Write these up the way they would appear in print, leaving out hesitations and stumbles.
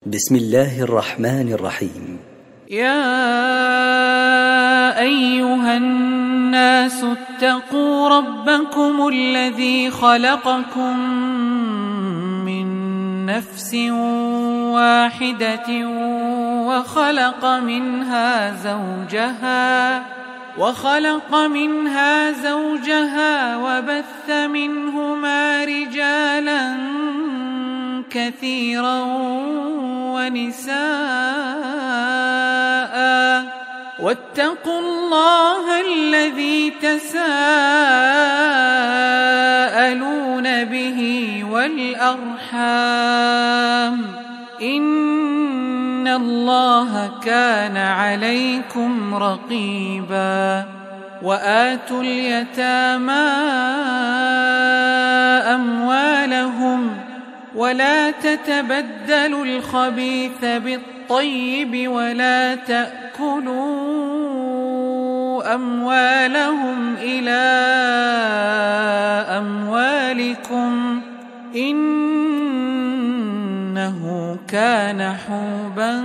بسم الله الرحمن الرحيم. يا أيها الناس اتقوا ربكم الذي خلقكم من نفس واحدة وخلق منها زوجها وبث منهما رجالا كثيرا ونساء، واتقوا الله الذي تساءلون به والأرحام، إن الله كان عليكم رقيبا. وآتوا اليتامى أموالهم ولا تتبدلوا الخبيث بالطيب ولا تأكلوا أموالهم إلى أموالكم إنه كان حوبا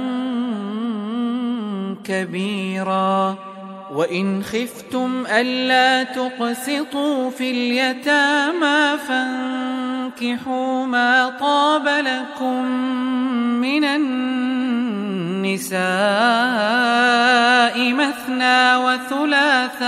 كبيرا. وإن خفتم ألا تقسطوا في اليتامى فانكحوا ما طاب لكم من النساء مثنى وثلاث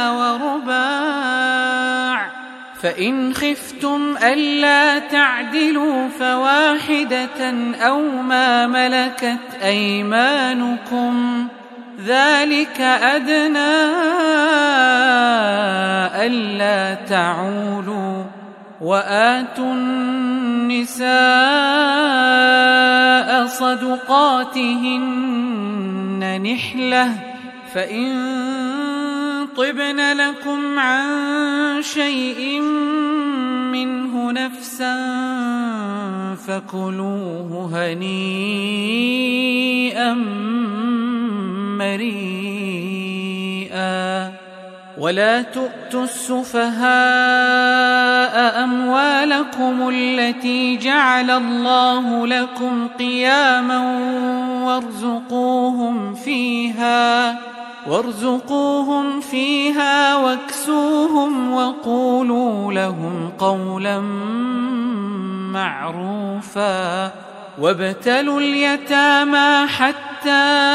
ورباع، فإن خفتم ألا تعدلوا فواحدة أو ما ملكت أيمانكم ذلك أدنى ألا تعولوا. وآتوا النساء صدقاتهن نحلة، فإن طبن لكم عن شيء منه نفسا فكلوه هنيئا مريئا. ولا تؤتوا السفهاء أموالكم التي جعل الله لكم قياما وارزقوهم فيها واكسوهم وقولوا لهم قولا معروفا. وابتلوا اليتامى حتى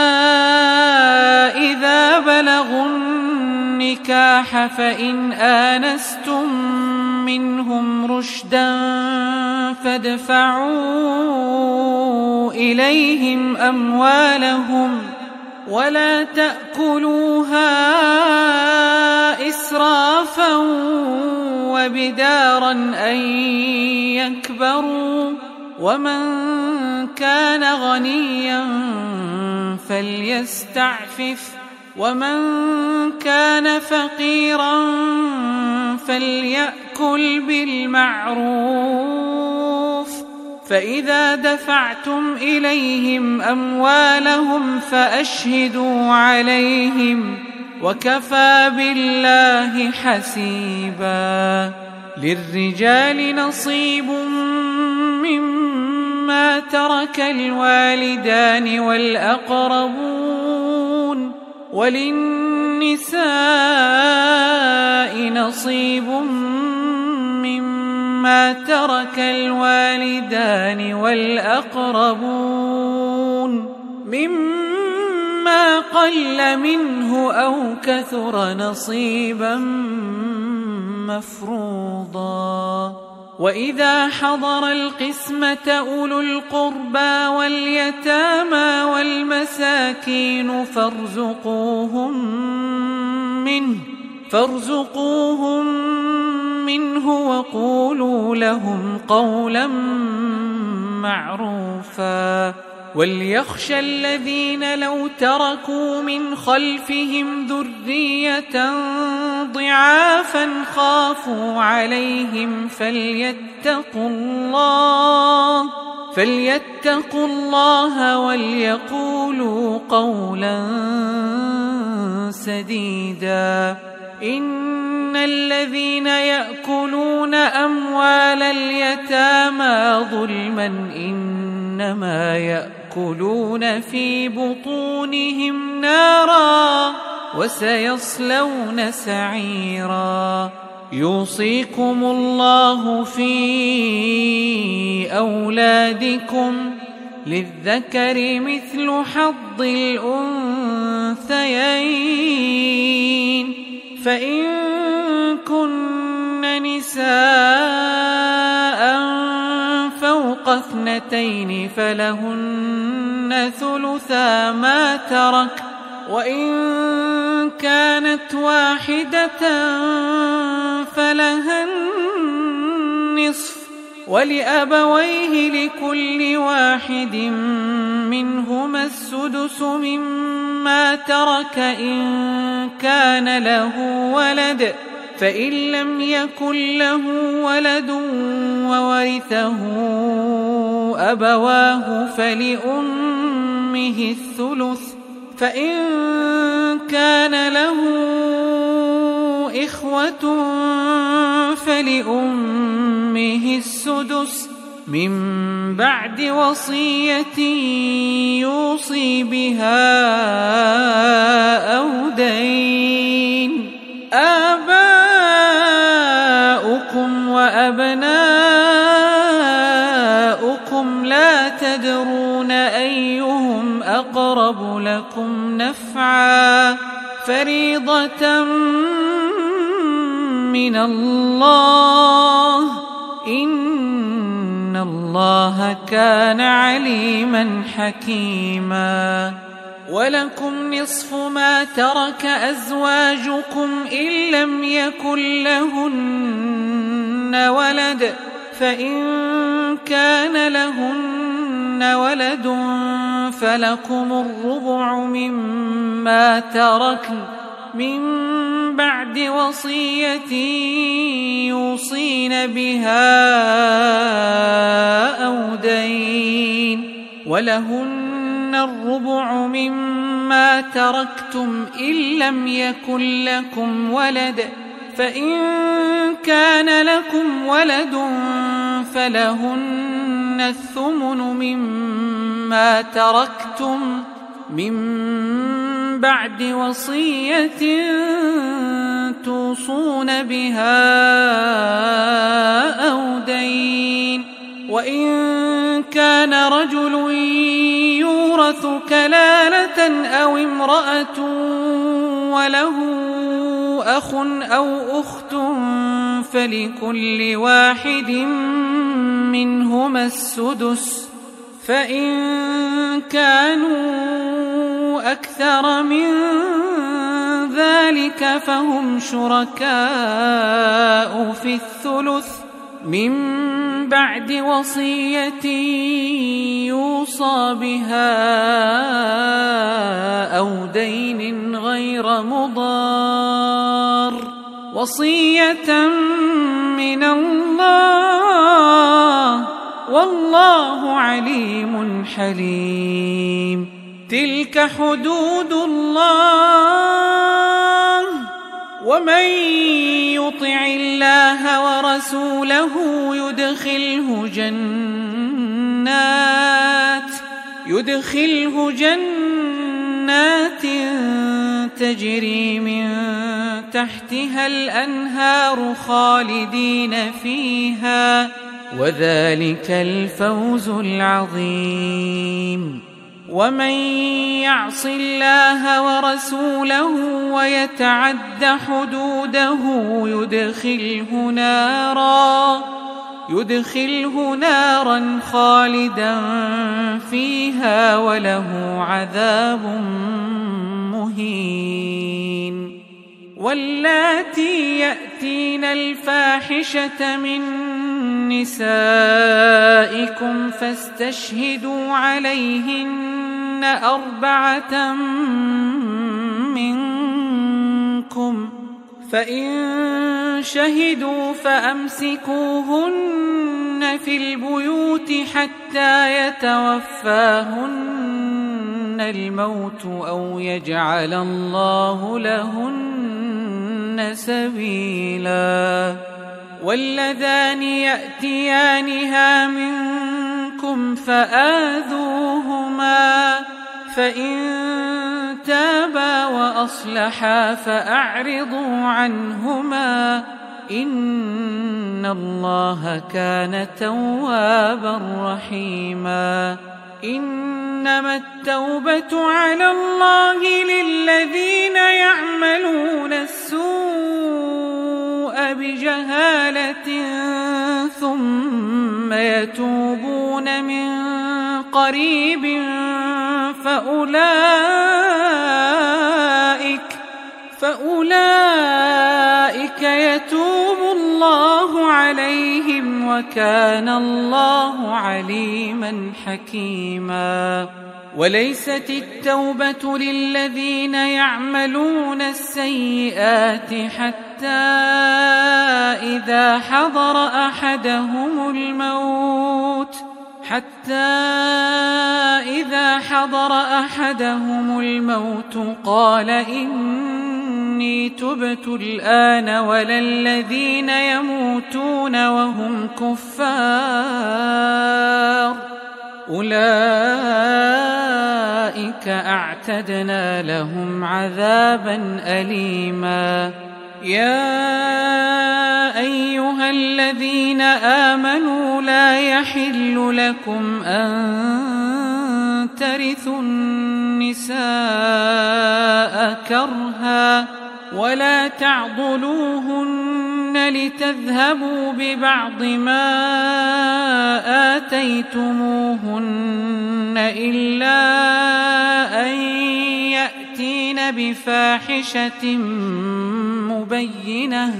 إذا بلغوا النكاح فإن آنستم منهم رشدا فادفعوا إليهم أموالهم ولا تأكلوها إسرافا وبدارا أن يكبروا، ومن كان غنيا فليستعفف ومن كان فقيرا فليأكل بالمعروف. فإذا دفعتم إليهم أموالهم فأشهدوا عليهم وكفى بالله حسيبا. للرجال نصيب مما ترك الوالدان والأقربون، وللنساء نصيب مما ترك الوالدان والأقربون مما قل منه أو كثر نصيبا مفروضا. وإذا حضر القسمة أولو القربى واليتامى والمساكين فارزقوهم منه وقولوا لهم قولا معروفا. وليخشى الذين لو تركوا من خلفهم ذرية ضعافا خافوا عليهم فليتقوا الله وليقولوا قولا سديدا. إن الذين يأكلون أموال اليتامى ظلما إنما يأكلون فيأكلون في بطونهم نارا وسيصلون سعيرا. يوصيكم الله في أولادكم للذكر مثل حظ الأنثيين، فإن كن نساء فوق 2 فلهن ثلثا ما ترك، وإن كانت واحدة فلها النصف، ولأبويه لكل واحد منهما السدس مما ترك إن كان له ولد، فإن لم يكن له ولد وورثه أبواه فلأمه الثلث، فإن كان له إخوة فلأمه السدس من بعد وصية يوصي بها أو دين. آباؤكم وأبناؤكم لا تدرون أيهم أقرب لكم نفعا، فريضة من الله، إن الله كان عليما حكيما. ولكم نصف ما ترك أزواجكم إن لم يكن لهن ولد، فإن كان لهن ولد فلكم الربع مما تركن من بعد وصية يوصين بها أو دين، ولهن الربع مما تركتم إن لم يكن لكم ولد، فإن كان لكم ولد فلهن الثمن مما تركتم من بعد وصية توصون بها أو دين. وإن كان رجل يورث كلالة أو امرأة وله أخ أو أخت فلكل واحد منهما السدس، فإن كانوا أكثر من ذلك فهم شركاء في الثلث من بعد وصية يوصى بها أو دين غير مضار، وصية من الله، والله عليم حليم. تلك حدود الله، ومن يطع الله ورسوله يدخله جنات تجري من تحتها الأنهار خالدين فيها، وذلك الفوز العظيم. ومن يعص الله ورسوله ويتعد حدوده يدخله نارا خالدا فيها وله عذاب مهين. واللاتي يأتين الفاحشة من نسائكم فاستشهدوا عليهن 4 منكم، فإن شهدوا فأمسكوهن في البيوت حتى يتوفاهن الموت أو يجعل الله لهن سبيلا. واللذان يأتيانها منكم فآذوهما فاعتزلوها فإن تابا وأصلحا فأعرضوا عنهما إن الله كان توابا رحيما إنما التوبة على الله للذين يعملون السوء بجهالة ثم يتوبون من قريب فأولئك يتوب الله عليهم وكان الله عليما حكيما وليست التوبة للذين يعملون السيئات حتى إذا حضر أحدهم الموت قال إني تبت الآن ولا الذين يموتون وهم كفار أولئك أعتدنا لهم عذابا أليما يا أيها الذين آمنوا لا يحل لكم أن ترثوا النساء كرها ولا تعضلوهن لتذهبوا ببعض ما آتيتموهن إلا أن يأتين بفاحشة مبينة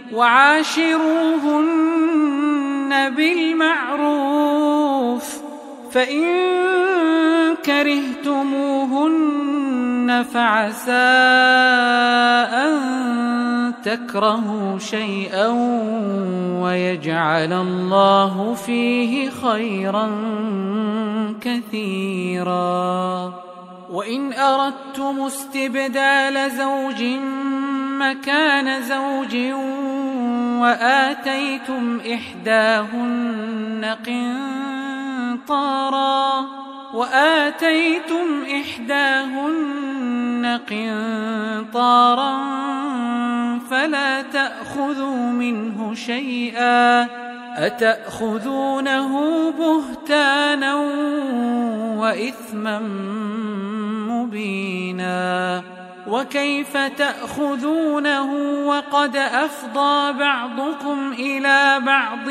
وعاشروهن بالمعروف فإن كرهتموهن فعسى أن تكرهوا شيئا ويجعل الله فيه خيرا كثيرا وإن أردتم استبدال زوج مكان زوج وآتيتم إحداهن قنطارا فلا تأخذوا منه شيئا أتأخذونه بهتانا وإثما مبينا وكيف تأخذونه وقد أفضى بعضكم إلى بعض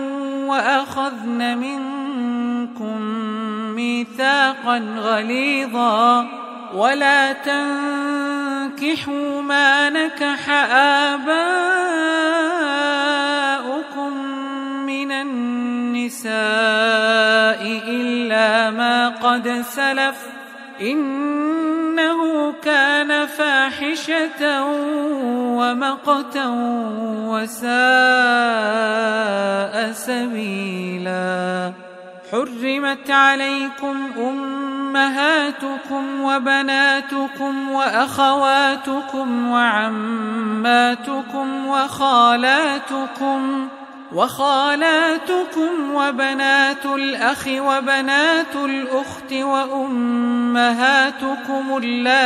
وأخذن منكم ميثاقا غليظا ولا تنكحوا ما نكح آباؤكم من النساء إلا ما قد سلف إنه كان فاحشة ومقتا وساء سبيلا حرمت عليكم أمهاتكم وبناتكم وأخواتكم وعماتكم وخالاتكم وبنات الأخ وبنات الأخت وأمهاتكم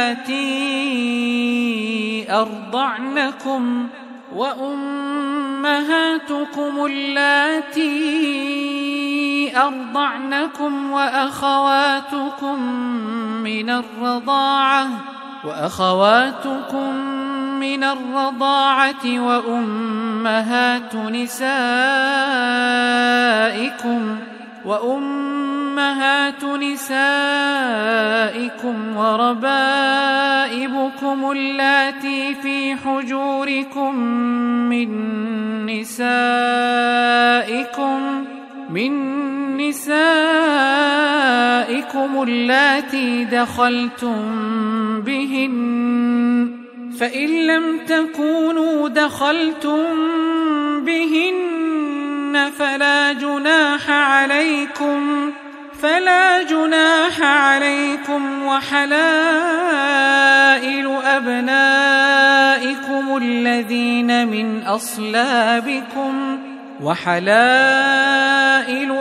اللاتي أرضعنكم وأخواتكم من الرضاعة وأمهات نسائكم وربائبكم اللاتي في حجوركم من نسائكم اللاتي دخلتم بهن فإن لم تكونوا دخلتم بهن فلا جناح عليكم وحلائل أبنائكم الذين من أصلابكم وحلائل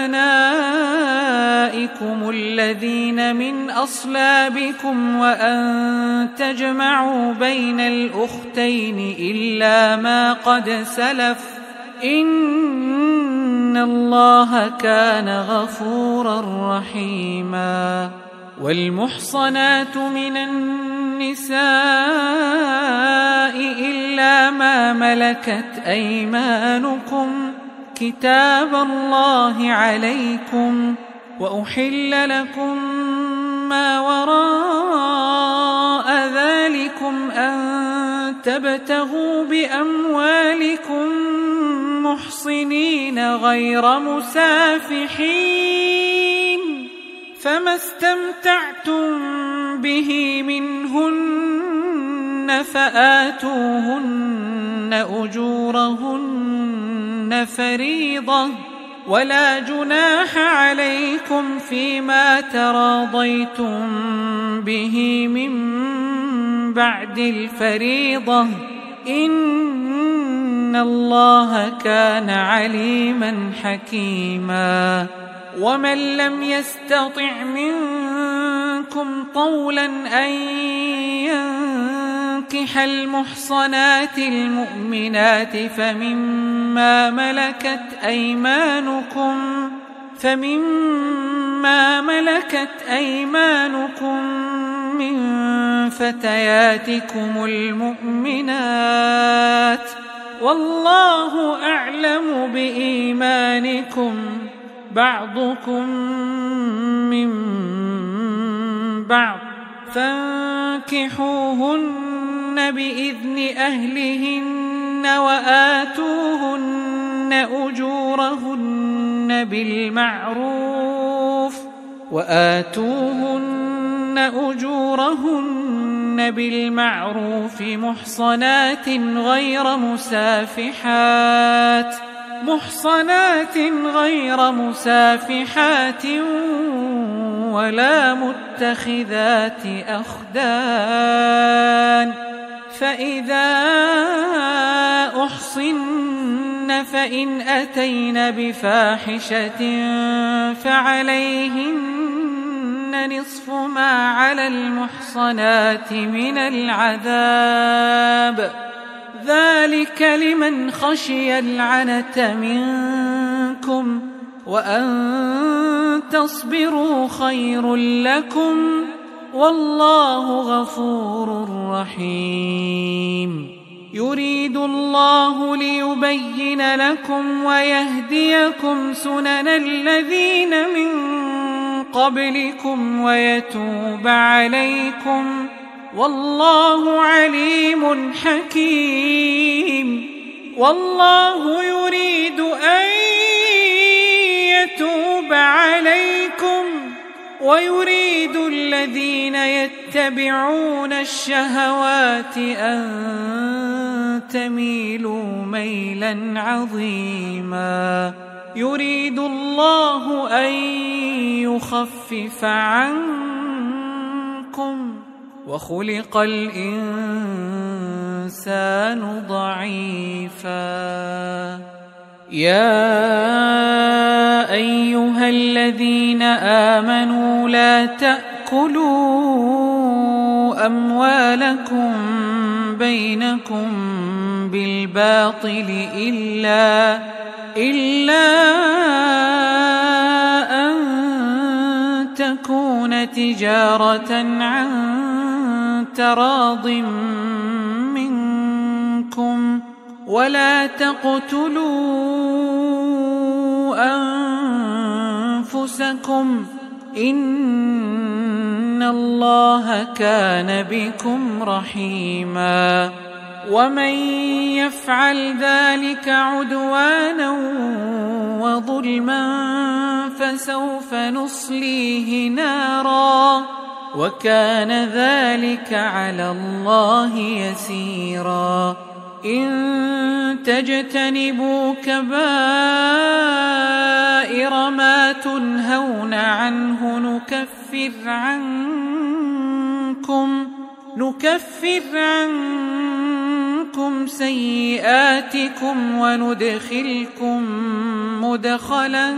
أبنائكم الذين من أصلابكم وأن تجمعوا بين الأختين إلا ما قد سلف إن الله كان غفورا رحيما. والمحصنات من النساء إلا ما ملكت أيمانكم كتاب الله عليكم، وأحل لكم ما وراء ذلكم أن تبتغوا بأموالكم محصنين غير مسافحين، فما استمتعتم به منهن فآتوهن أجورهن فريضة، ولا جناح عليكم فيما تراضيتم به من بعد الفريضة إن الله كان عليما حكيما. ومن لم يستطع منكم طولا أن ينكح المحصنات المؤمنات فمما ملكت أيمانكم من فتياتكم المؤمنات، والله أعلم بإيمانكم بعضكم من بعض، فانكحوهن بإذن أهلهن وآتوهن أجورهن بالمعروف محصنات غير مسافحات ولا متخذات أخدان، فإذا أحصن فإن أتين بفاحشة فعليهن نصف ما على المحصنات من العذاب، ذلك لمن خشي العنة منكم، وأن تصبروا خير لكم، والله غفور رحيم. يريد الله ليبين لكم ويهديكم سنن الذين من قبلكم ويتوب عليكم، والله عليم حكيم. والله يريد أن يتوب عليكم ويريد الذين يتبعون الشهوات أن تميلوا ميلا عظيما. يريد الله أن يخفف عنكم وخلق الإنسان ضعيفا. يا أيها الذين آمنوا لا تأكلوا أموالكم بينكم بالباطل إلا أن تكون تجارة عن تراض منكم، ولا تقتلوا أنفسكم إن الله كان بكم رحيما. ومن يفعل ذلك عدوانا وظلما فسوف نصليه نارا، وكان ذلك على الله يسيرا. إن تجتنبوا كبائر ما تنهون عنه نكفر عنكم سيئاتكم مدخلا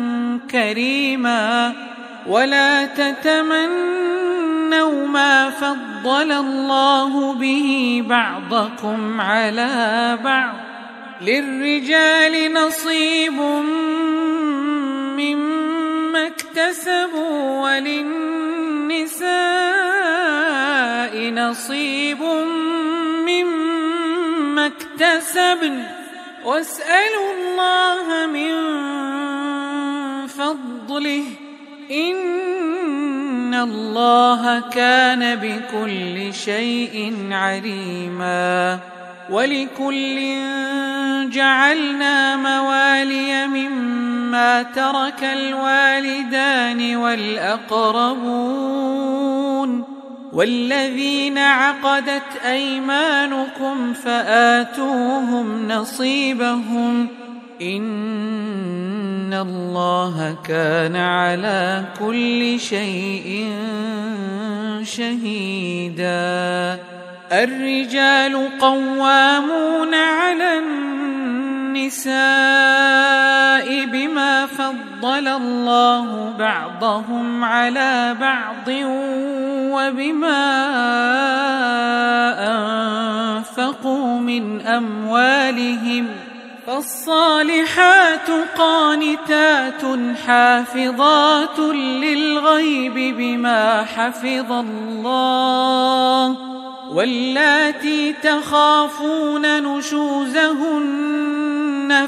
كريما ولا تتمنوا ما فضل الله به بعضكم على بعض للرجال نصيب مما اكتسبوا وللنساء نصيب مما اكتسبن واسألوا الله من فضله إن الله كان بكل شيء عليما ولكل جعلنا موالي مما ترك الوالدان والأقربون والذين عقدت أيمانكم فآتوهم نصيبهم إن الله كان على كل شيء شهيدا الرجال قوامون على النساء بما فضل الله بعضهم على بعض وبما أنفقوا من أموالهم فالصالحات قانتات حافظات للغيب بما حفظ الله واللاتي تخافون نشوزهن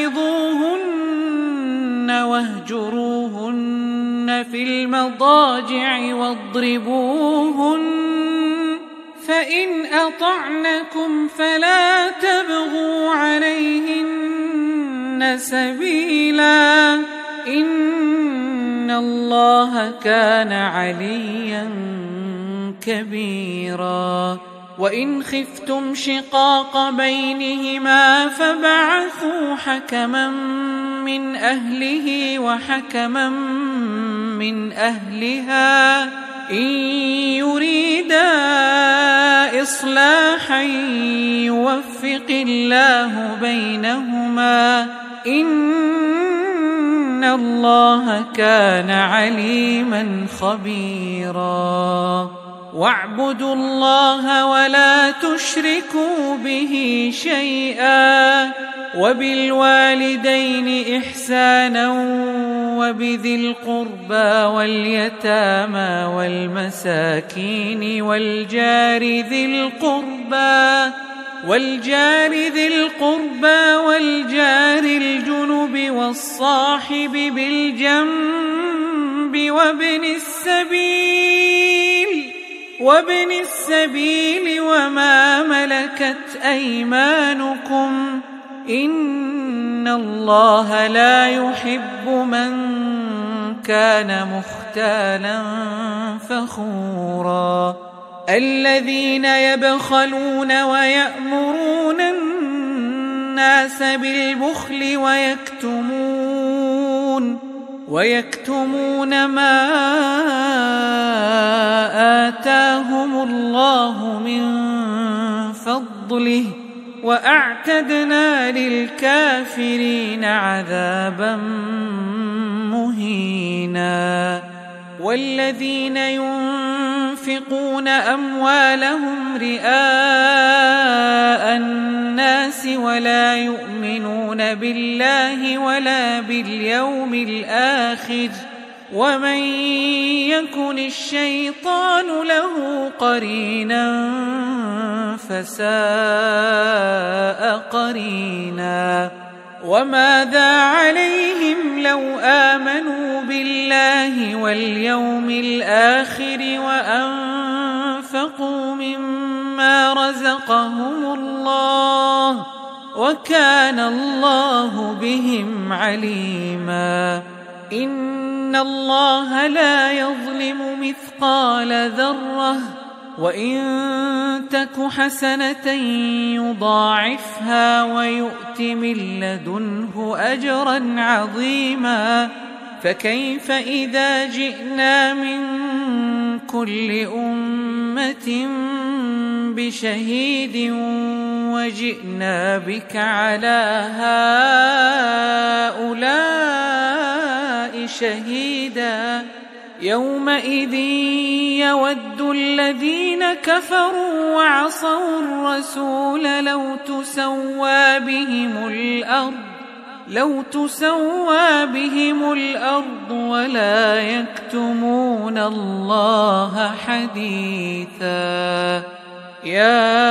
فعظوهن واهجروهن في المضاجع واضربوهن فإن أطعنكم فلا تبغوا عليهن سبيلا إن الله كان عليا كبيرا وإن خفتم شقاق بينهما فبعثوا حكما من أهله وحكما من أهلها إن يريدا إصلاحا يوفق الله بينهما إن الله كان عليما خبيرا واعبدوا الله ولا تشركوا به شيئا وبالوالدين إحسانا وبذي القربى واليتامى والمساكين والجار ذي القربى والجار الجنب والصاحب بالجنب وابن السبيل وما ملكت أيمانكم إن الله لا يحب من كان مختالا فخورا الذين يبخلون ويأمرون الناس بالبخل ويكتمون ما آتاهم الله من فضله وأعتدنا للكافرين عذابا مهينا والذين ينفقون أموالهم رئاء الناس ولا يؤمنون بالله ولا باليوم الآخر ومن يكن الشيطان له قرينا فساء قرينا وماذا عليهم لو آمنوا بالله واليوم الآخر وأنفقوا مما رزقهم الله وكان الله بهم عليما إن الله لا يظلم مثقال ذرة وإن تك حسنة يضاعفها ويؤت من لدنه أجرا عظيما فكيف إذا جئنا من كل أمة بشهيد وجئنا بك على هؤلاء شهيدا يومئذ يود الذين كفروا وعصوا الرسول لو تسوى بهم الأرض ولا يكتمون الله حديثا. يا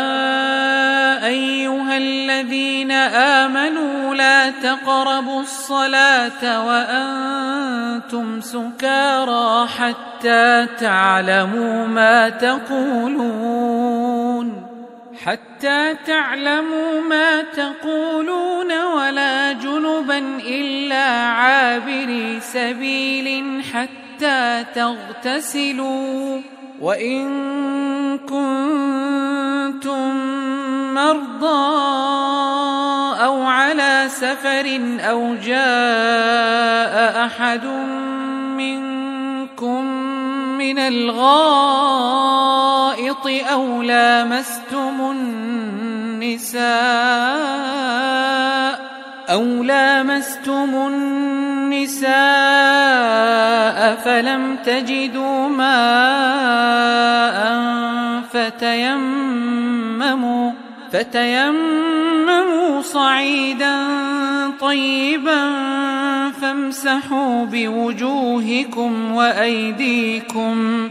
أيها الذين آمنوا لا تقربوا الصلاة وأنتم سكارى حتى تعلموا ما تقولون ولا جنبا إلا عابري سبيل حتى تغتسلوا، وإن كنتم مرضى أو على سفر أو جاء أحد منكم من الغائط أو لامستم النساء فلم تجدوا ماء فتيمموا صعيدا طيبا فامسحوا بوجوهكم وأيديكم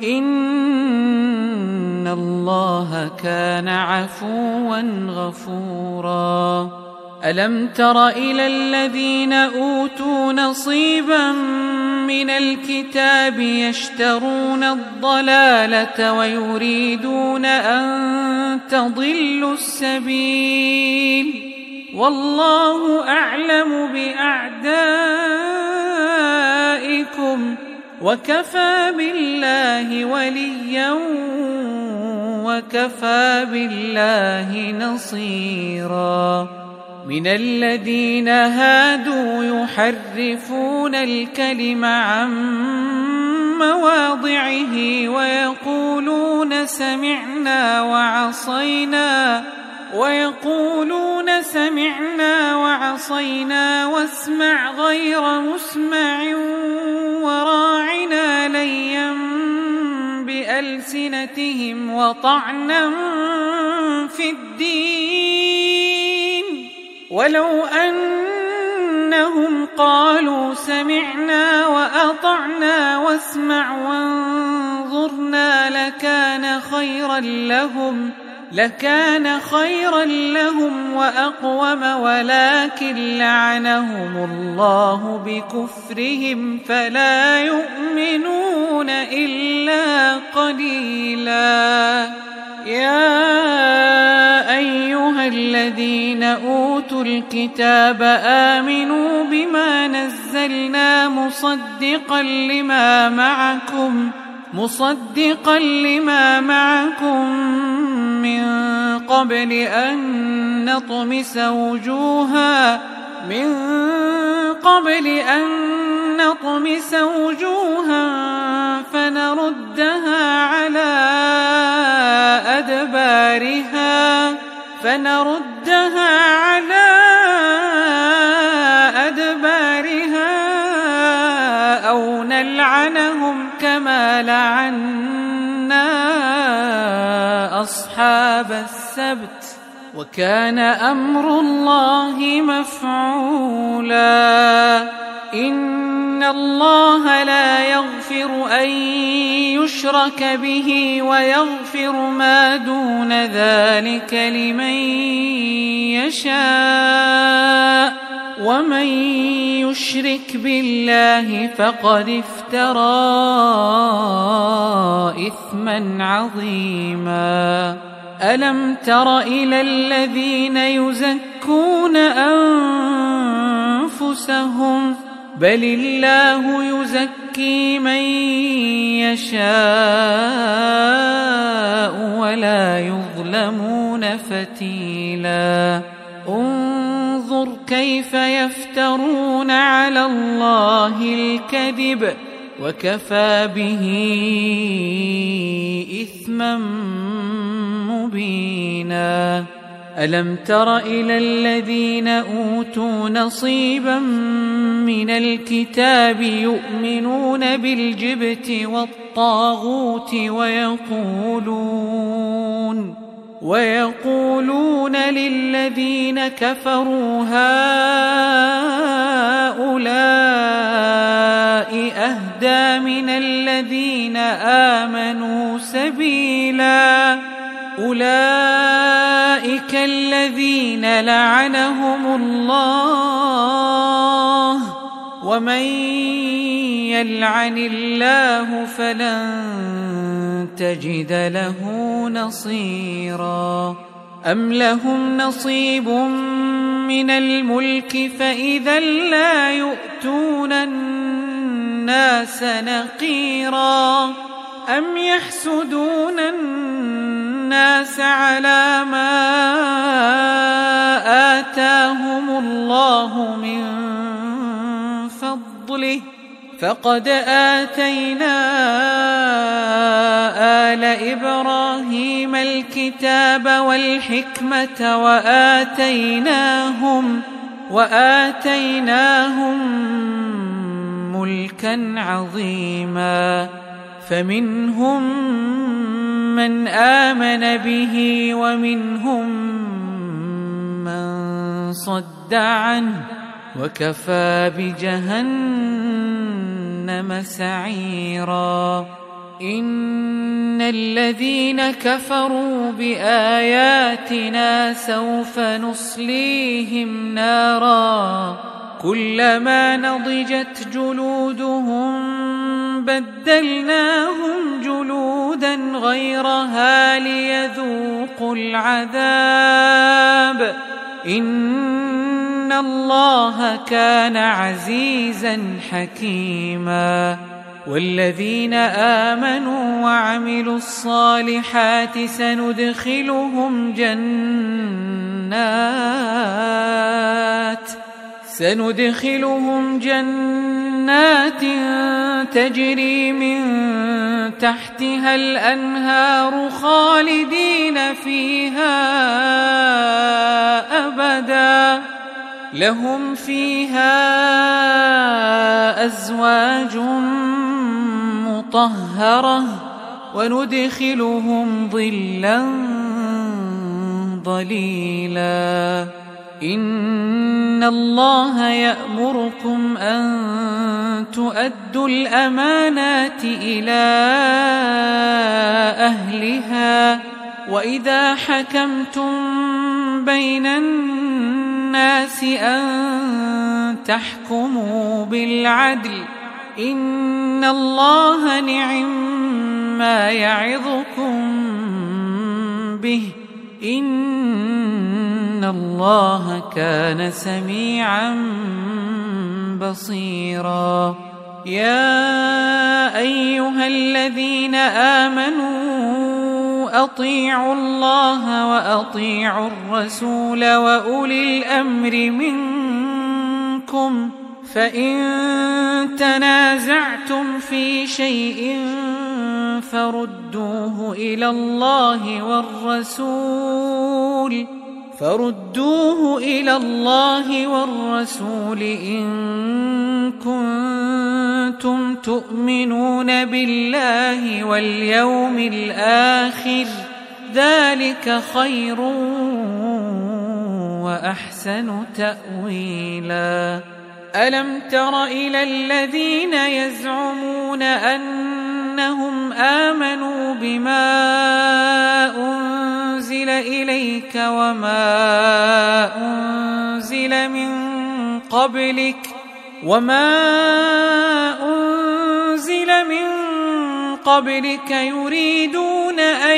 إن الله كان عفوا غفورا. ألم تر إلى الذين أوتوا نصيبا من الكتاب يشترون الضلالة ويريدون أن تضلوا السبيل، والله أعلم بأعدائكم وكفى بالله وليا وكفى بالله نصيرا. من الذين هادوا يحرفون الكلم عن مواضعه ويقولون سمعنا وعصينا واسمع غير مسمع وراعنا ليا بألسنتهم وطعنا في الدين، ولو أنهم قالوا سمعنا وأطعنا واسمع وانظرنا لكان خيرا لهم وأقوم، ولكن لعنهم الله بكفرهم فلا يؤمنون إلا قليلا. يا أيها الذين أوتوا الكتاب آمنوا بما نزلنا مصدقا لما معكم من قبل أن نطمس وجوها فنردها على أدبارها أو نلعنهم كما لعنا أصحاب السبت وكان أمر الله مفعولا. إن الله لا يغفر أن يشرك به ويغفر ما دون ذلك لمن يشاء، ومن يشرك بالله فقد افترى إثما عظيما. ألم تر إلى الذين يزكون أنفسهم بل الله يزكي من يشاء ولا يظلمون فتيلا. انظر كيف يفترون على الله الكذب وكفى به إثما مبينا. ألم تر إلى الذين أوتوا نصيبا من الكتاب يؤمنون بالجبت والطاغوت ويقولون للذين كفروا هؤلاء أهدى من الذين آمنوا سبيلا أولئك الذين لعنهم الله ومن يلعن الله فلن تجد له نصيرا أم لهم نصيب من الملك فإذا لا يؤتون الناس نقيرا أم يحسدون الناس على ما آتاهم الله من فضله فقد آتينا آل إبراهيم الكتاب والحكمة وآتيناهم ملكا عظيما فمنهم من آمن به ومنهم من صد عنه وكفى بجهنم سعيرا إن الذين كفروا بآياتنا سوف نصليهم نارا كلما نضجت جلودهم بدلناهم جلودا غيرها ليذوقوا العذاب إن الله كان عزيزا حكيما والذين آمنوا وعملوا الصالحات سندخلهم جنات تجري من تحتها الأنهار خالدين فيها أبدا لهم فيها أزواج مطهرة وندخلهم ظلا ظليلا إن الله يأمركم أن تؤدوا الأمانات إلى أهلها وإذا حكمتم بين الناس أن تحكموا بالعدل إن الله نعما يعظكم به إن الله كان سميعا بصيرا يا أيها الذين آمنوا أطيعوا الله وأطيعوا الرسول وأولي الأمر منكم فإن تنازعتم في شيء فردوه إلى الله والرسول إن كنتم تؤمنون بالله واليوم الآخر ذلك خير وأحسن تأويلا ألم تر إلى الذين يزعمون أنهم آمنوا بما أنزل إليك وما أنزل من قبلك يريدون أن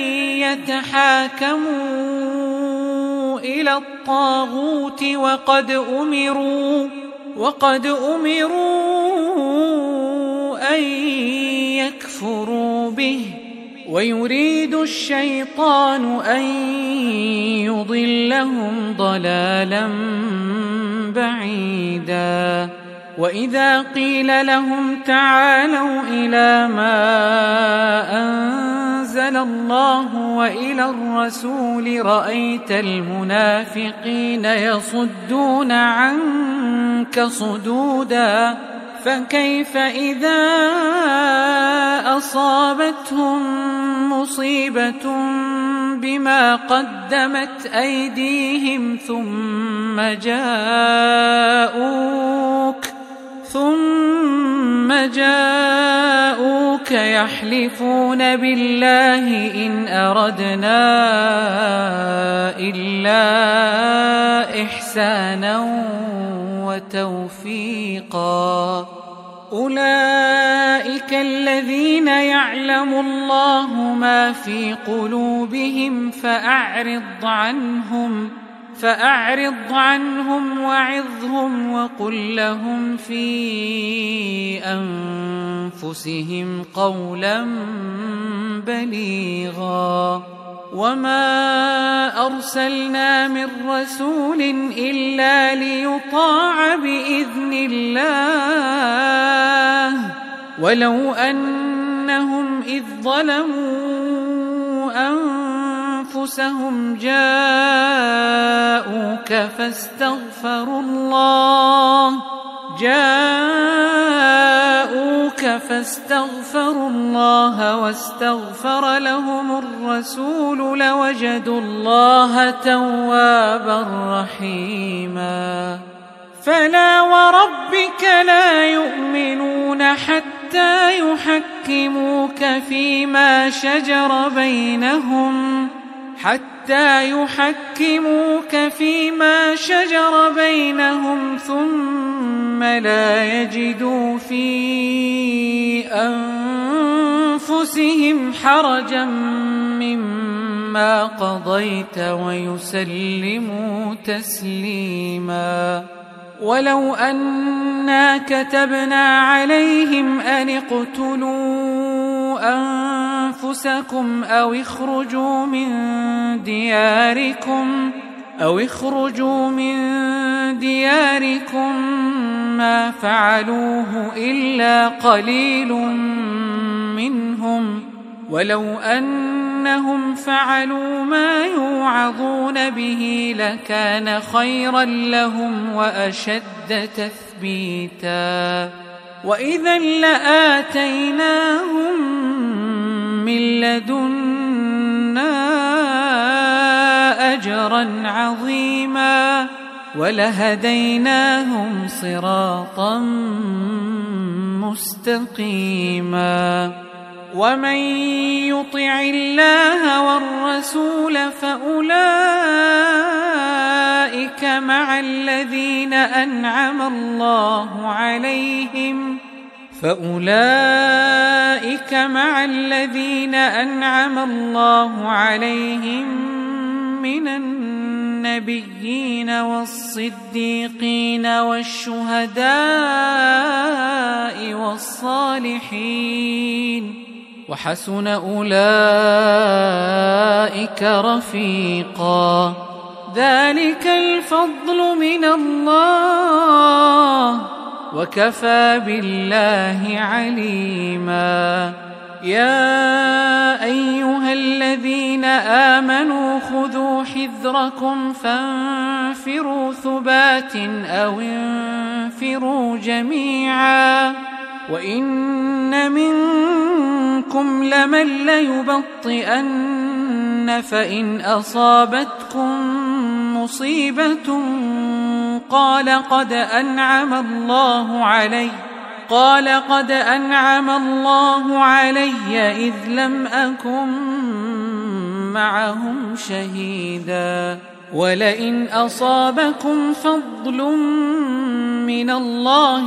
يتحاكموا إلى الطاغوت وقد أمروا أن يكفروا به ويريد الشيطان أن يضلهم ضلالا بعيدا وإذا قيل لهم تعالوا إلى ما أنزل الله وإلى الرسول رأيت المنافقين يصدون عنك صدودا فكيف إذا أصابتهم مصيبة بما قدمت أيديهم ثم جاءوك يحلفون بالله إن أردنا إلا إحسانا وتوفيقا أولئك الذين يعلم الله ما في قلوبهم فأعرض عنهم وعظهم وقل لهم في أنفسهم قولا بليغا وما أرسلنا من رسول إلا ليطاع بإذن الله ولو أنهم إذ ظلموا أنفسهم جاءوك فاستغفروا الله واستغفر لهم الرسول لوجدوا الله توابا رحيما فلا وربك لا يؤمنون حتى يحكموك فيما شجر بينهم ثم لا يجدوا في أنفسهم حرجا مما قضيت ويسلموا تسليما ولو أنا كتبنا عليهم أن اقتلوا أنفسكم أو اخرجوا من دياركم ما فعلوه إلا قليل منهم ولو أنهم فعلوا ما يوعظون به لكان خيرا لهم وأشد تثبيتا وإذا لآتيناهم من لدنا أجرا عظيما ولهديناهم صراطا مستقيما ومن يطع الله والرسول فأولئك مع الذين أنعم الله عليهم من النبيين والصديقين والشهداء والصالحين وحسن أولئك رفيقا ذلك الفضل من الله وكفى بالله عليما يا أيها الذين آمنوا خذوا حذركم فانفروا ثبات أو انفروا جميعا وإن منكم لمن ليبطئن فإن أصابتكم مصيبة قال قد أنعم الله علي إذ لم أكن معهم شهيدا ولئن أصابكم فضل من الله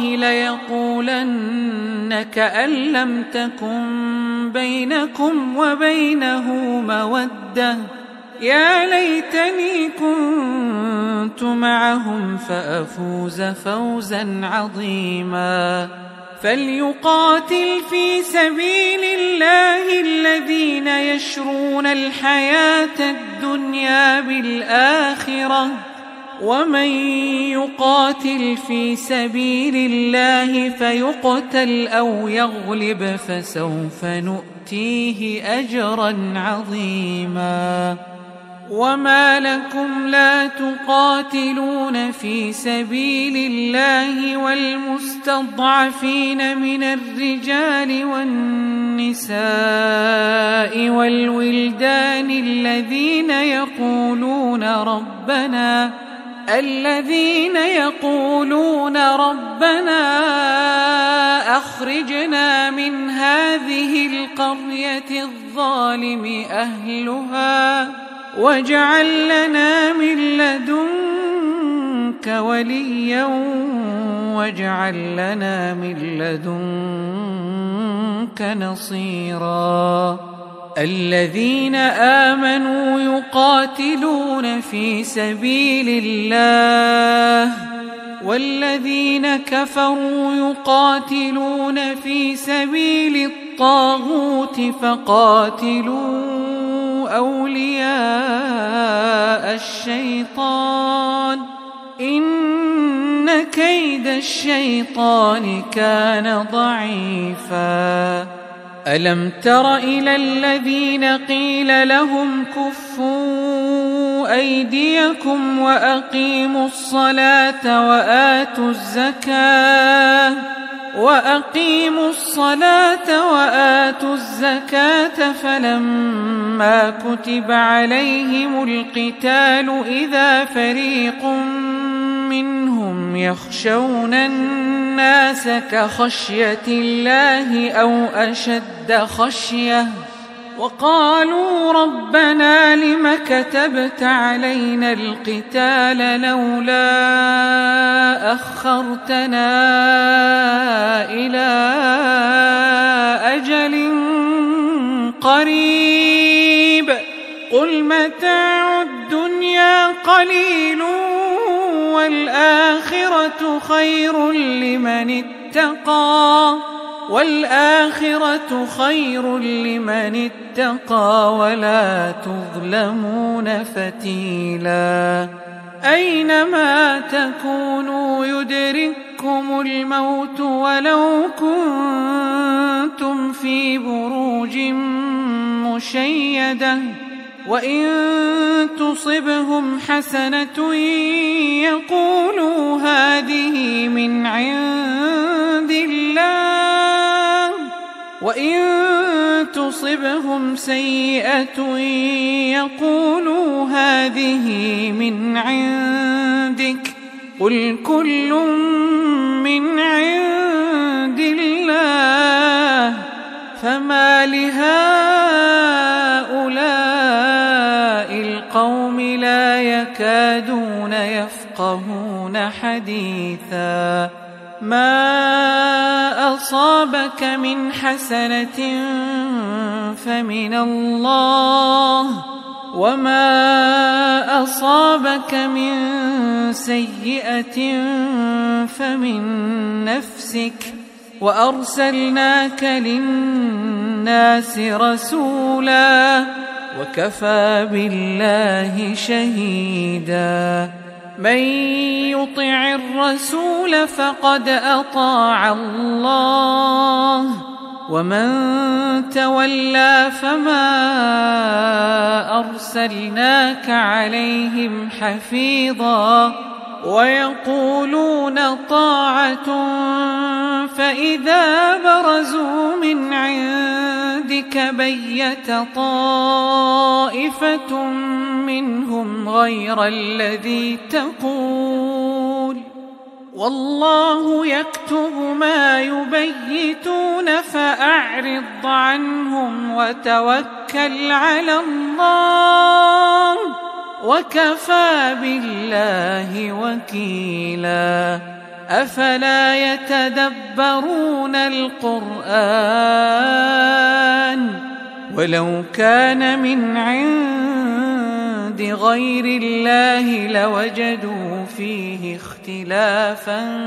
ليقولن كأن لم تكن بينكم وبينه مودة يا ليتني كنت معهم فأفوز فوزا عظيما فليقاتل في سبيل الله الذين يشرون الحياة الدنيا بالآخرة ومن يقاتل في سبيل الله فيقتل أو يغلب فسوف نؤتيه نؤتيه أجرا عظيما. وما لكم لا تقاتلون في سبيل الله والمستضعفين من الرجال والنساء والولدان الذين يقولون ربنا أخرجنا من هذه القرية الظالم أهلها واجعل لنا من لدنك وليا واجعل لنا من لدنك نصيرا. الذين آمنوا يقاتلون في سبيل الله والذين كفروا يقاتلون في سبيل الطاغوت فقاتلوا أولياء الشيطان إن كيد الشيطان كان ضعيفا. ألم تر إلى الذين قيل لهم كفوا أيديكم وأقيموا الصلاة وآتوا الزكاة فلما كتب عليهم القتال إذا فريق منهم يخشون الناس كخشية الله أو أشد خشية وقالوا ربنا لم كتبت علينا القتال لولا أخرتنا إلى أجل قريب قل متاع الدنيا قليل والآخرة خير لمن اتقى ولا تظلمون فتيلا. أينما تكونوا يدرككم الموت ولو كنتم في بروج مشيدة وإن تصبهم حسنة يقولوا هذه من عند الله وإن تصبهم سيئة يقولوا هذه من عندك قل كل من عند الله فما لهؤلاء القوم لا يكادون يفقهون حديثا. ما أصابك من حسنة فمن الله وما أصابك من سيئة فمن نفسك وأرسلناك للناس رسولا وكفى بالله شهيدا. من يطع الرسول فقد أطاع الله ومن تولى فما أرسلناك عليهم حفيظا ويقولون طاعة فإذا برزوا من عندك بيت طائفة منهم غير الذي تقول والله يكتب ما يبيتون فأعرض عنهم وتوكل على الله وكفى بالله وكيلا. أفلا يتدبرون القرآن ولو كان من عند غير الله لوجدوا فيه اختلافا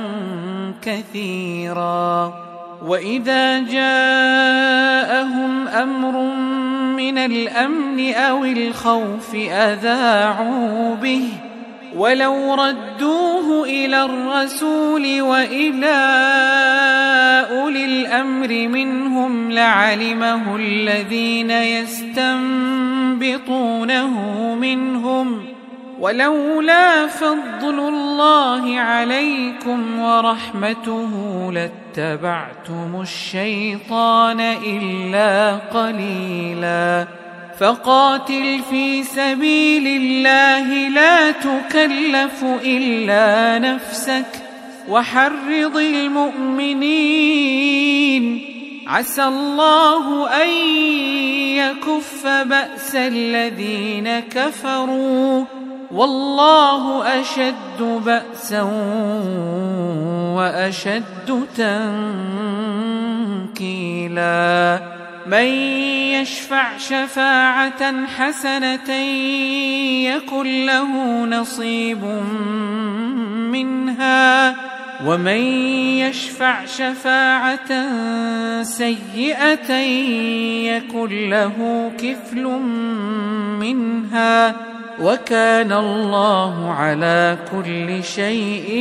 كثيرا. وإذا جاءهم أمر من الأمن أو الخوف أذاعوا به ولو ردوه إلى الرسول وإلى أولي الأمر منهم لعلمه الذين يستنبطونه منهم ولولا فضل الله عليكم ورحمته لاتبعتم الشيطان إلا قليلا فقاتل في سبيل الله لا تكلف إلا نفسك وحرض المؤمنين عسى الله أن يكف بأس الذين كفروا والله أشد بأسا وأشد تنكيلا من يشفع شفاعة حسنة يكن له نصيب منها ومن يشفع شفاعة سيئة يكن له كفل منها وكان الله على كل شيء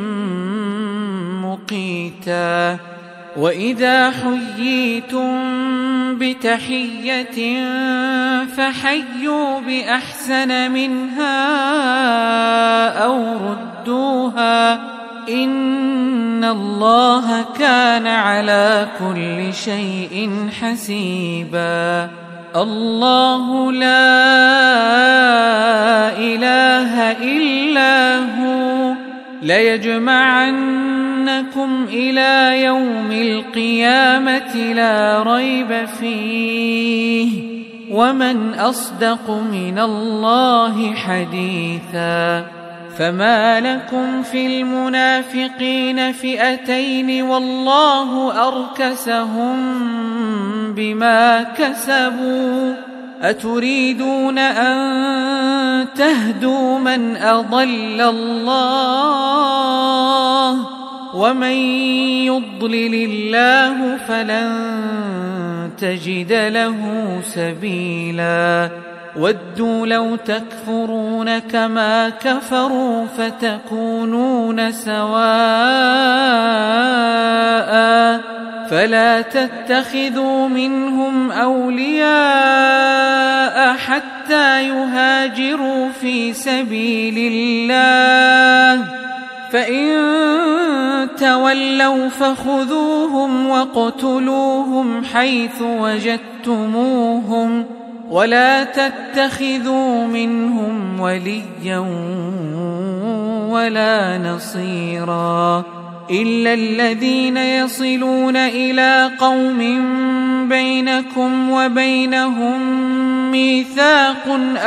مقيتا وإذا حييتم بتحية فحيوا بأحسن منها أو ردوها إن الله كان على كل شيء حسيبا الله لا إله إلا هو ليجمعنكم إلى يوم القيامة لا ريب فيه ومن أصدق من الله حديثا فما لكم في المنافقين فئتين والله أركسهم بما كسبوا أتريدون أن تهدوا من أضل الله ومن يضلل الله فلن تجد له سبيلا ودوا لو تكفرون كما كفروا فتكونون سواء فلا تتخذوا منهم أولياء حتى يهاجروا في سبيل الله فإن تولوا فخذوهم واقتلوهم حيث وجدتموهم ولا تتخذوا منهم وليا ولا نصيرا إلا الذين يصلون إلى قوم بينكم وبينهم ميثاق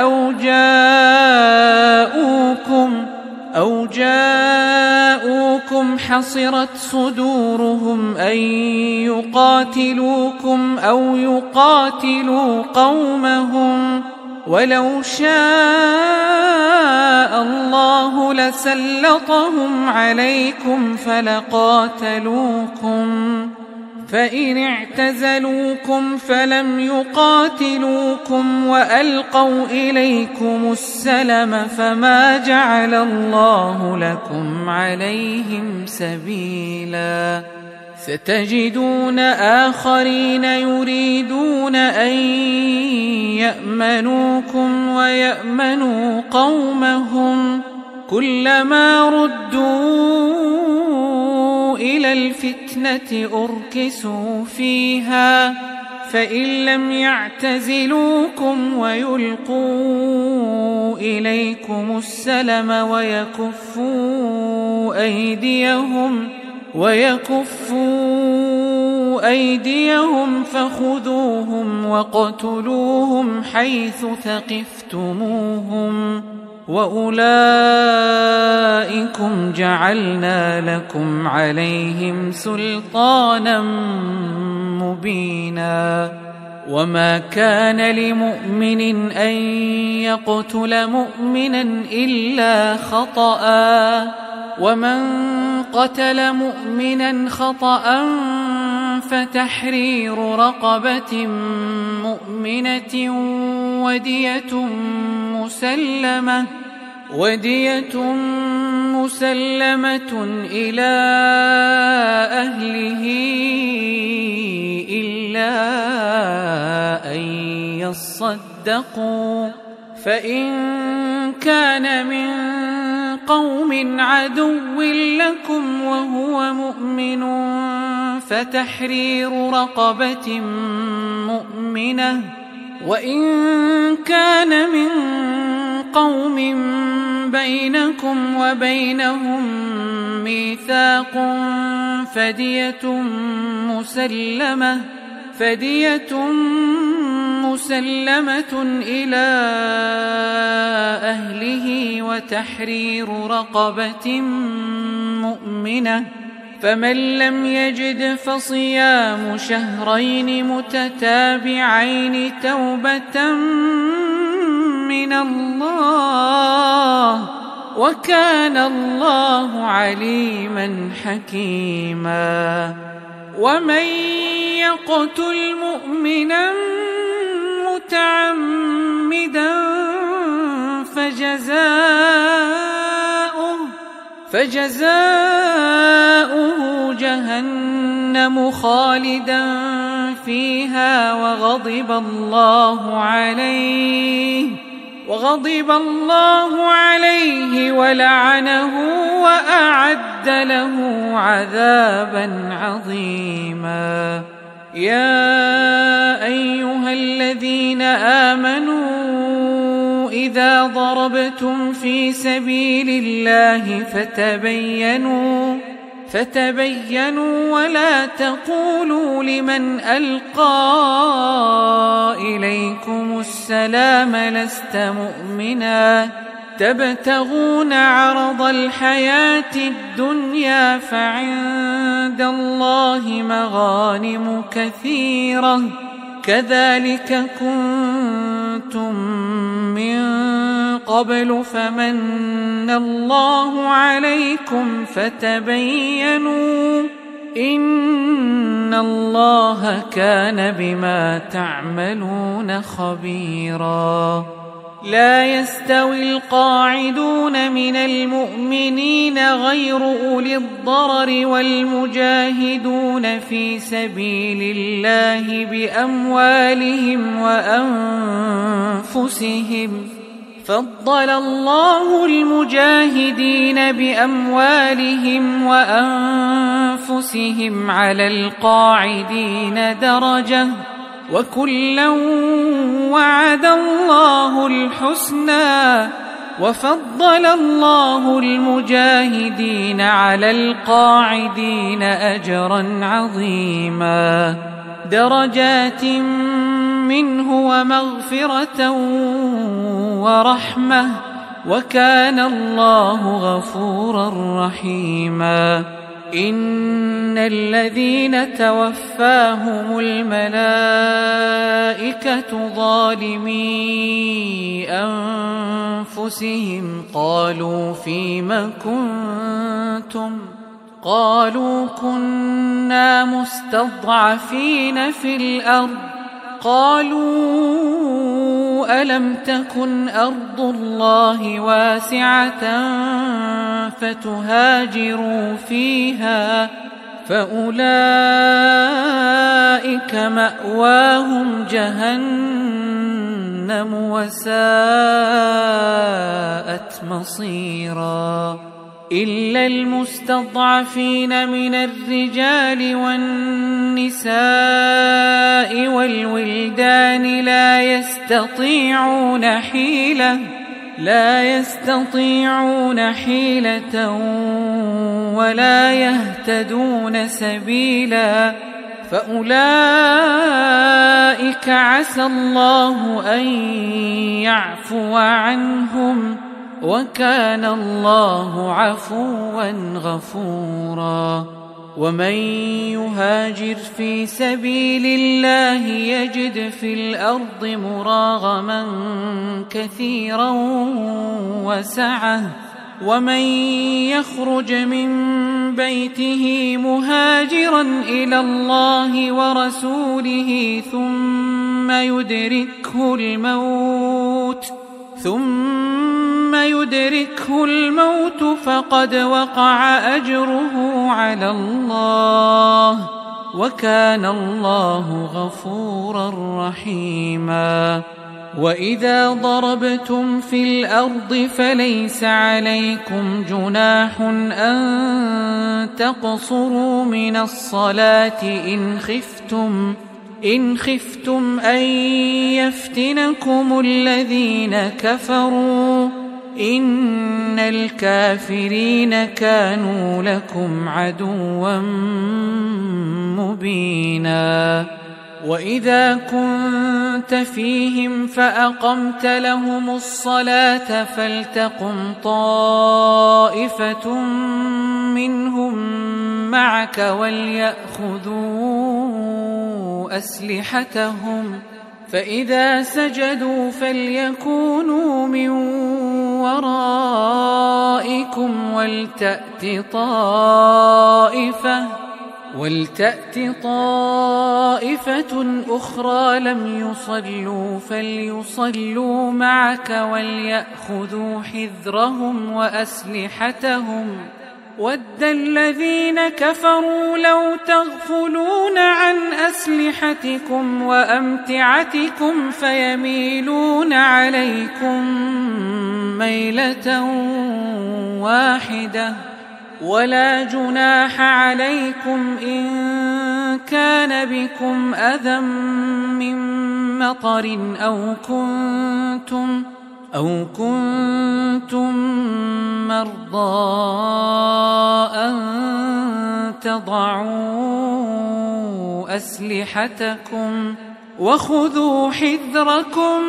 أو جاءوكم حصرت صدورهم أن يقاتلوكم أو يقاتلوا قومهم ولو شاء الله لسلطهم عليكم فلقاتلوكم فإن اعتزلوكم فلم يقاتلوكم وألقوا إليكم السلم فما جعل الله لكم عليهم سبيلا ستجدون آخرين يريدون أن يأمنوكم ويأمنوا قومهم كلما ردوا إلى الفتنة أركسوا فيها فإن لم يعتزلوكم ويلقوا إليكم السلم ويكفوا أيديهم فخذوهم واقتلوهم حيث ثقفتموهم وأولئكم جعلنا لكم عليهم سلطانا مبينا وما كان لمؤمن أن يقتل مؤمنا إلا خطأ ومن قتل مؤمنا خطأ فتحرير رقبة مؤمنة ودية مسلمة إلى أهله إلا أن يصدقوا، فإن كان من قوم عدو لكم وهو مؤمن فتحرير رقبة مؤمنة، وإن كان من قوم بينكم وبينهم ميثاق فدية مسلمة إلى أهله وتحرير رقبة مؤمنة، فمن لم يجد فصيام شهرين متتابعين توبة من الله، وكان الله عليما حكيما. ومن يقتل مؤمنا متعمدا فجزاؤه جهنم خالدا فيها وغضب الله عليه ولعنه وأعد له عذابا عظيما. يا أيها الذين آمنوا إذا ضربتم في سبيل الله فتبينوا ولا تقولوا لمن ألقى إليكم السلام لست مؤمنا تبتغون عرض الحياة الدنيا فعند الله مغانم كثيرة كذلك كنتم من قبل فمن الله عليكم فتبينوا إن الله كان بما تعملون خبيرا. لا يستوي القاعدون من المؤمنين غير أولي الضرر والمجاهدون في سبيل الله بأموالهم وأنفسهم، فضل الله المجاهدين بأموالهم وأنفسهم على القاعدين درجة، وكلا وعد الله الحسنى، وفضل الله المجاهدين على القاعدين أجرا عظيما، درجات منه ومغفرة ورحمة، وكان الله غفورا رحيما. إن الذين توفاهم الملائكة ظالمي أنفسهم قالوا فيم كنتم؟ قالوا كنا مستضعفين في الأرض. قالوا ألم تكن أرض الله واسعة فتهاجروا فيها فأولئك مأواهم جهنم وساءت مصيرا. إلا المستضعفين من الرجال والنساء والولدان لا يستطيعون حيلة ولا يهتدون سبيلا، فأولئك عسى الله أن يعفو عنهم، وكان الله عفوا غفورا. ومن يهاجر في سبيل الله يجد في الأرض مراغما كثيرا وسعة، ومن يخرج من بيته مهاجرا إلى الله ورسوله ثم يدركه الموت ثم يدركه الموت فقد وقع أجره على الله، وكان الله غفورا رحيما. وإذا ضربتم في الأرض فليس عليكم جناح أن تقصروا من الصلاة إن خفتم أن يفتنكم الذين كفروا، إن الكافرين كانوا لكم عدوا مبينا. وإذا كنت فيهم فأقمت لهم الصلاة فلتقم طائفة منهم معك وليأخذوا أسلحتهم، فإذا سجدوا فليكونوا من ورائكم ولتأت طائفة أخرى لم يصلوا فليصلوا معك وليأخذوا حذرهم وأسلحتهم. ود الذين كفروا لو تغفلون عن أسلحتكم وأمتعتكم فيميلون عليكم ميلة واحدة، ولا جناح عليكم إن كان بكم أذى من مطر أو كنتم مرضى أن تضعوا أسلحتكم وخذوا حذركم،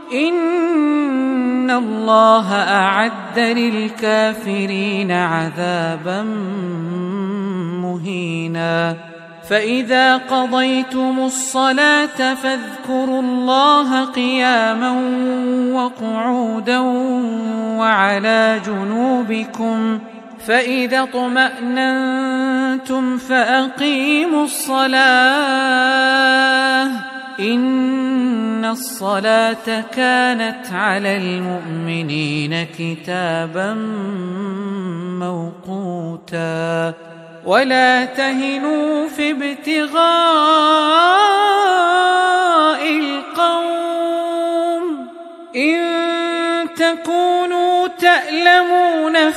إن الله أعد للكافرين عذابا مهينا. فإذا قضيتم الصلاة فاذكروا الله قياما وقعودا وعلى جنوبكم، فإذا اطمأننتم فأقيموا الصلاة، إن الصلاة كانت على المؤمنين كتابا موقوتا. ولا تهنوا في ابتغاء القوم، إن تكونوا تألمون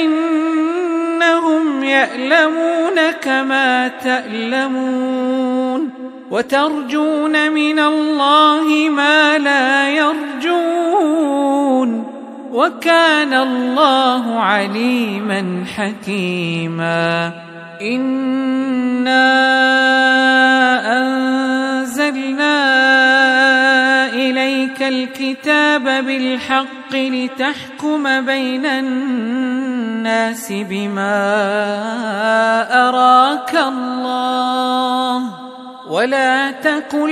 فإنهم يألمون كما تألمون، وترجون من الله ما لا يرجون، وكان الله عليما حكيما. إنا أنزلنا إليك الكتاب بالحق لتحكم بين الناس بما أراك الله، ولا تكن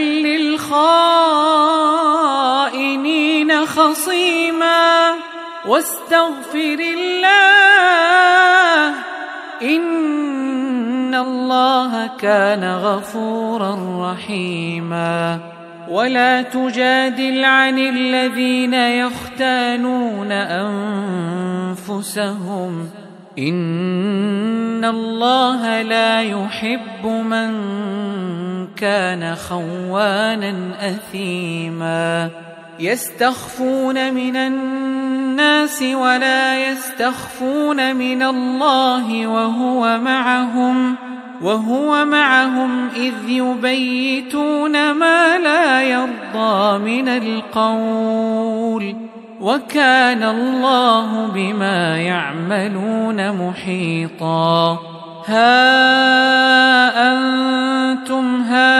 للخائنين خصيما، واستغفر الله، إن الله كان غفورا رحيما. ولا تجادل عن الذين يختانون أنفسهم، إن الله لا يحب من كان خوانا أثيما. يستخفون من الناس ولا يستخفون من الله وهو معهم إذ يبيتون ما لا يرضى من القول، وكان الله بما يعملون محيطا. ها أنتم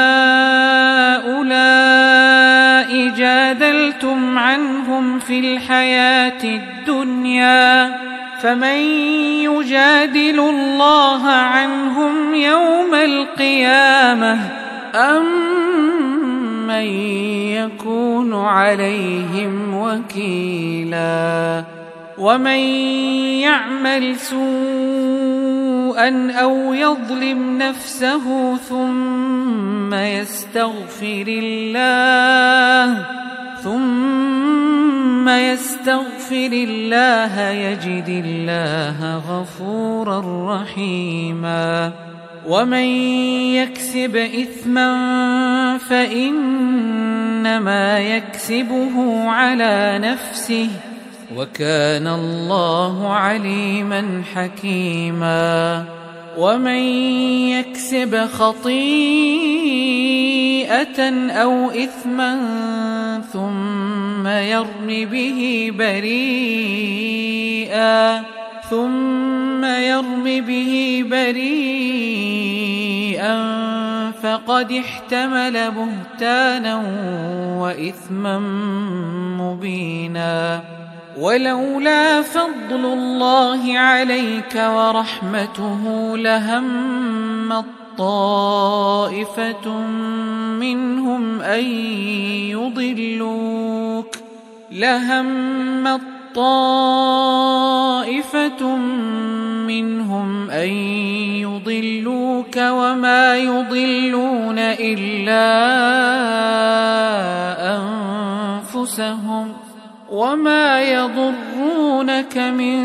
هؤلاء جادلتم عنهم في الحياة الدنيا، فمن يجادل الله عنهم يوم القيامة أم من يكون عليهم وكيلا. ومن يعمل سوءا أو يظلم نفسه ثم يستغفر يستغفر الله يجد الله غفورا رحيما ومن يكسب إثما فإنما يكسبه على نفسه وكان الله عليما حكيما ومن يكسب خطيئة أو إثما ثم يرم به بريئا فقد احتمل بهتانا وإثما مبينا ولولا فضل الله عليك ورحمته لهمت طائفة منهم أن يضلوك وما يضلون إلا أنفسهم وما يضرونك من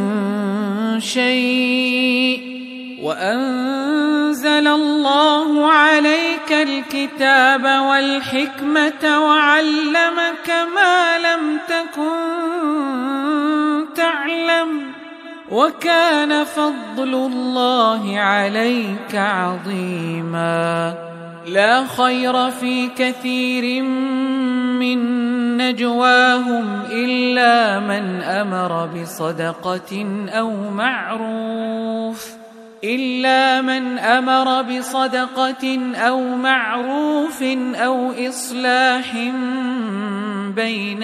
شيء وأنزل الله عليك الكتاب والحكمة وعلمك ما لم تكن تعلم وكان فضل الله عليك عظيما لا خير في كثير من نجواهم إلا من أمر بصدقة أو معروف أو إصلاح بين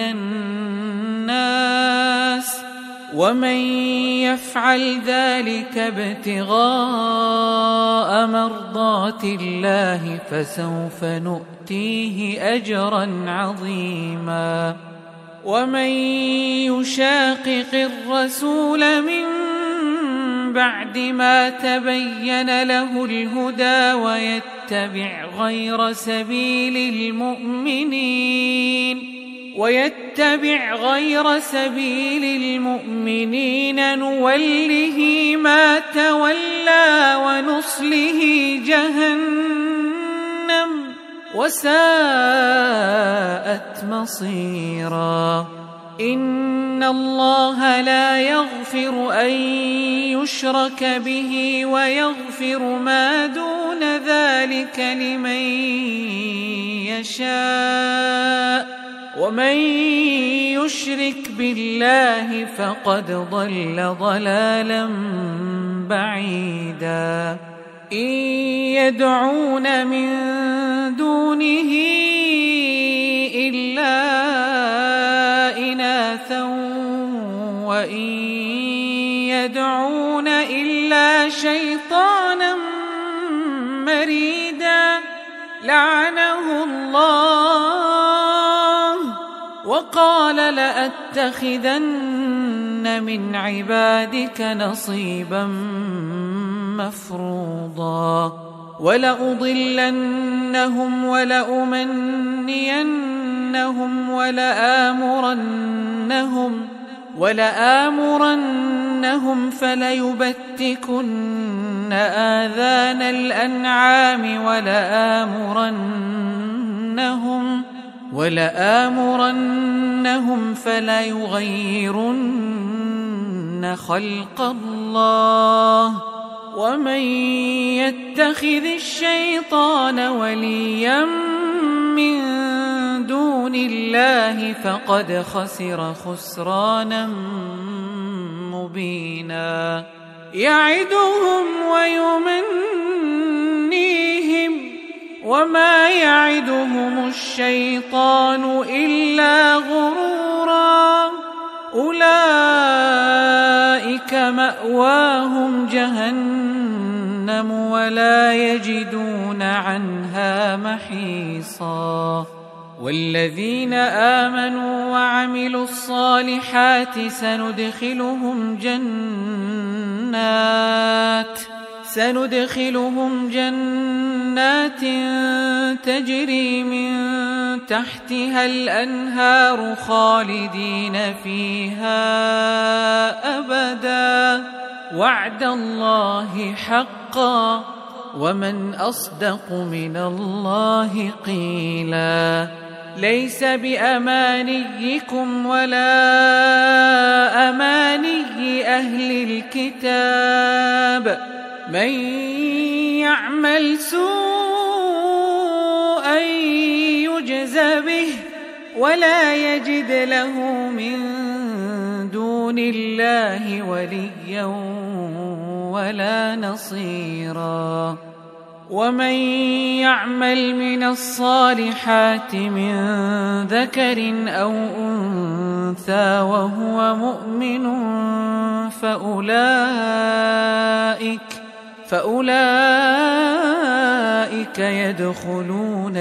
الناس ومن يفعل ذلك ابتغاء مرضات الله فسوف نؤتيه أجرا عظيما ومن يشاقق الرسول من بعد ما تبين له الهدى ويتبع غير سبيل المؤمنين نوله ما تولى ونصله جهنم وساءت مصيرا إن الله لا يغفر أن يشرك به ويغفر ما دون ذلك لمن يشاء ومن يشرك بالله فقد ضل ضلالا بعيدا إن يدعون من دونه إلا إناثا وإن يدعون إلا شيطانا مريدا لعنه الله وقال لأتخذن من عبادك نصيبا مفروضا ولأضلنهم ولأمنينهم ولآمرنهم فليبتكن آذان الأنعام ولآمرنهم فليغيرن خلق الله ومن يتخذ الشيطان وليا من دون الله فقد خسر خسرانا مبينا يعدهم ويمنيهم وما يعدهم الشيطان إلا غرورا أولئك مأواهم جهنم ولا يجدون عنها محيصا والذين آمنوا وعملوا الصالحات سندخلهم جنات تجري من تحتها الأنهار خالدين فيها أبدا وعد الله حقا ومن أصدق من الله قيلا ليس بأمانيكم ولا أماني أهل الكتاب من يعمل سوءا يجز به ولا يجد له من دون الله وليا ولا نصيرا ومن يعمل من الصالحات من ذكر أو أنثى وهو مؤمن فأولئك يدخلون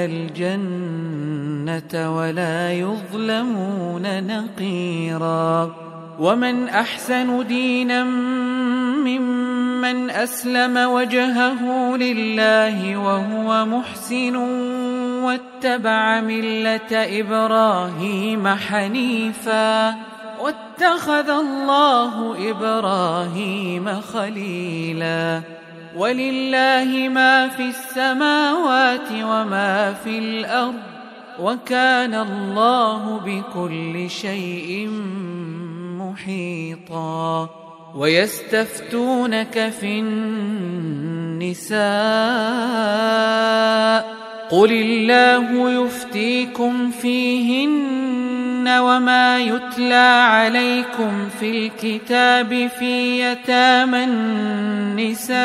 الجنة ولا يظلمون نقيرا ومن أحسن دينا ممن أسلم وجهه لله وهو محسن واتبع ملة إبراهيم حنيفا واتخذ الله إبراهيم خليلا ولله ما في السماوات وما في الأرض وكان الله بكل شيء محيطا ويستفتونك في النساء قل الله يفتيكم فيهن وما يتلى عليكم في الكتاب في يتامى النساء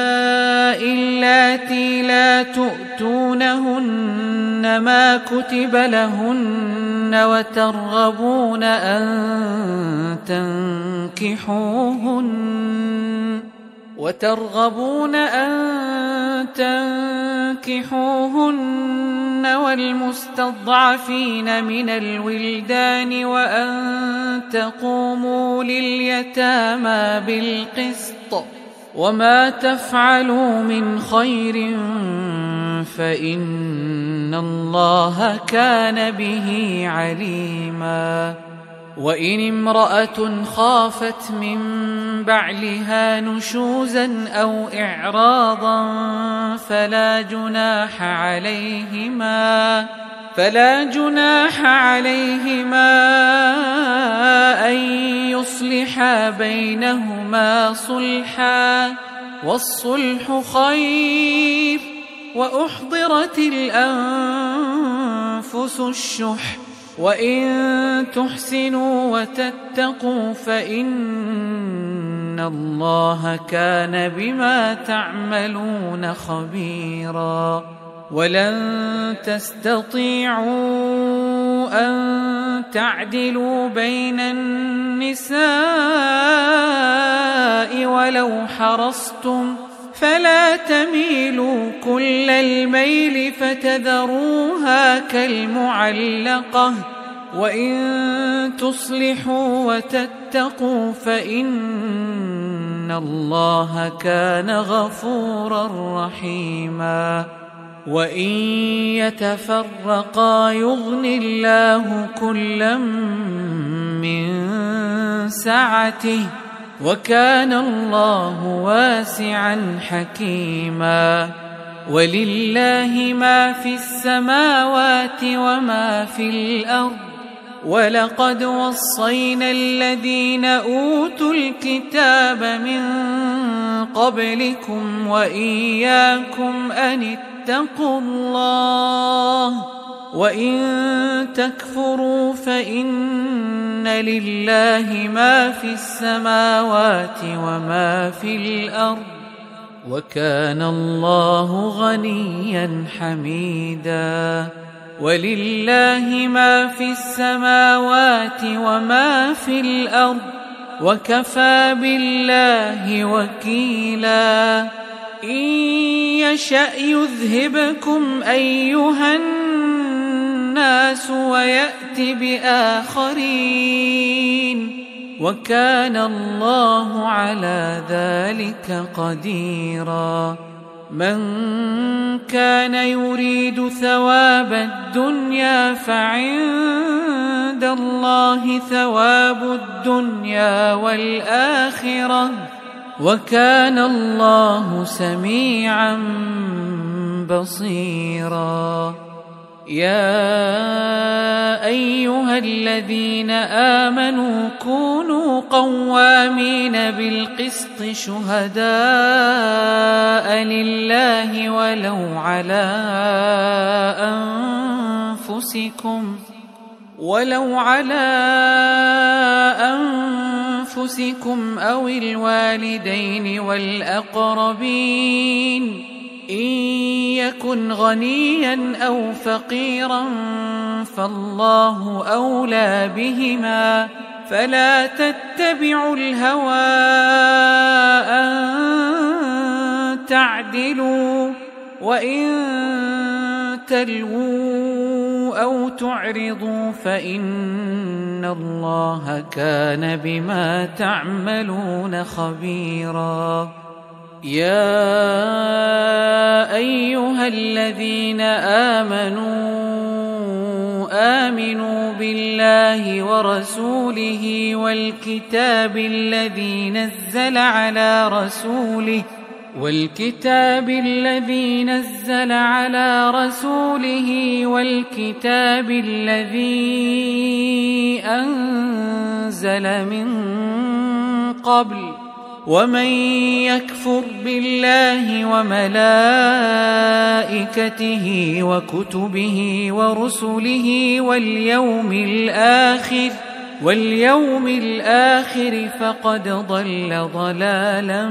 اللاتي لا تؤتونهن ما كتب لهن وترغبون أن تنكحوهن والمستضعفين من الولدان وأن تقوموا لليتامى بالقسط وما تفعلوا من خير فإن الله كان به عليما وإن امرأة خافت من بعلها نشوزا أو إعراضا فلا جناح عليهما أن يصلحا بينهما صلحا والصلح خير وأحضرت الأنفس الشح وإن تحسنوا وتتقوا فإن الله كان بما تعملون خبيرا ولن تستطيعوا أن تعدلوا بين النساء ولو حرصتم فلا تميلوا كل الميل فتذروها كالمعلقة وإن تصلحوا وتتقوا فإن الله كان غفورا رحيما وإن يتفرقا يغن الله كلا من سعته وكان الله واسعا حكيما ولله ما في السماوات وما في الأرض ولقد وصينا الذين أوتوا الكتاب من قبلكم وإياكم أن اتقوا الله وإن تكفروا فإن لله ما في السماوات وما في الأرض وكان الله غنيا حميدا ولله ما في السماوات وما في الأرض وكفى بالله وكيلا إن يشأ يذهبكم أيها الناس ويأت بآخرين وكان الله على ذلك قديرا. من كان يريد ثواب الدنيا فعند الله ثواب الدنيا والآخرة وكان الله سميعا بصيرا. يا أيها الذين آمنوا كونوا قوامين بالقسط شهداء لله ولو على أنفسكم أو الوالدين والأقربين إن يكن غنيا أو فقيرا فالله أولى بهما فلا تتبعوا الهوى أن تعدلوا وإن تلووا أو تعرضوا فإن الله كان بما تعملون خبيرا. يا أيها الذين آمنوا بالله ورسوله والكتاب الذي نزل على رسوله والكتاب الذي أنزل من قبل ومن يكفر بالله وملائكته وكتبه ورسله واليوم الآخر فقد ضل ضلالا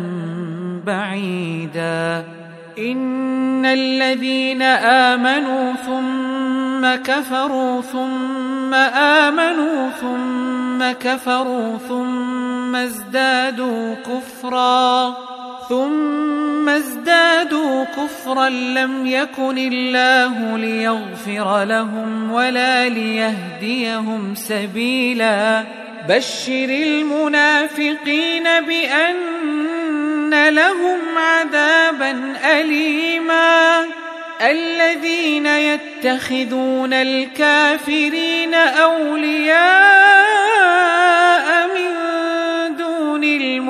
بعيدا. إن الذين آمنوا ثم كفروا ثم آمنوا ثم كفروا ثم ازدادوا كفرا لم يكن الله ليغفر لهم ولا ليهديهم سبيلا. بشر المنافقين بأن لهم عذابا أليما. الذين يتخذون الكافرين أولياء من دون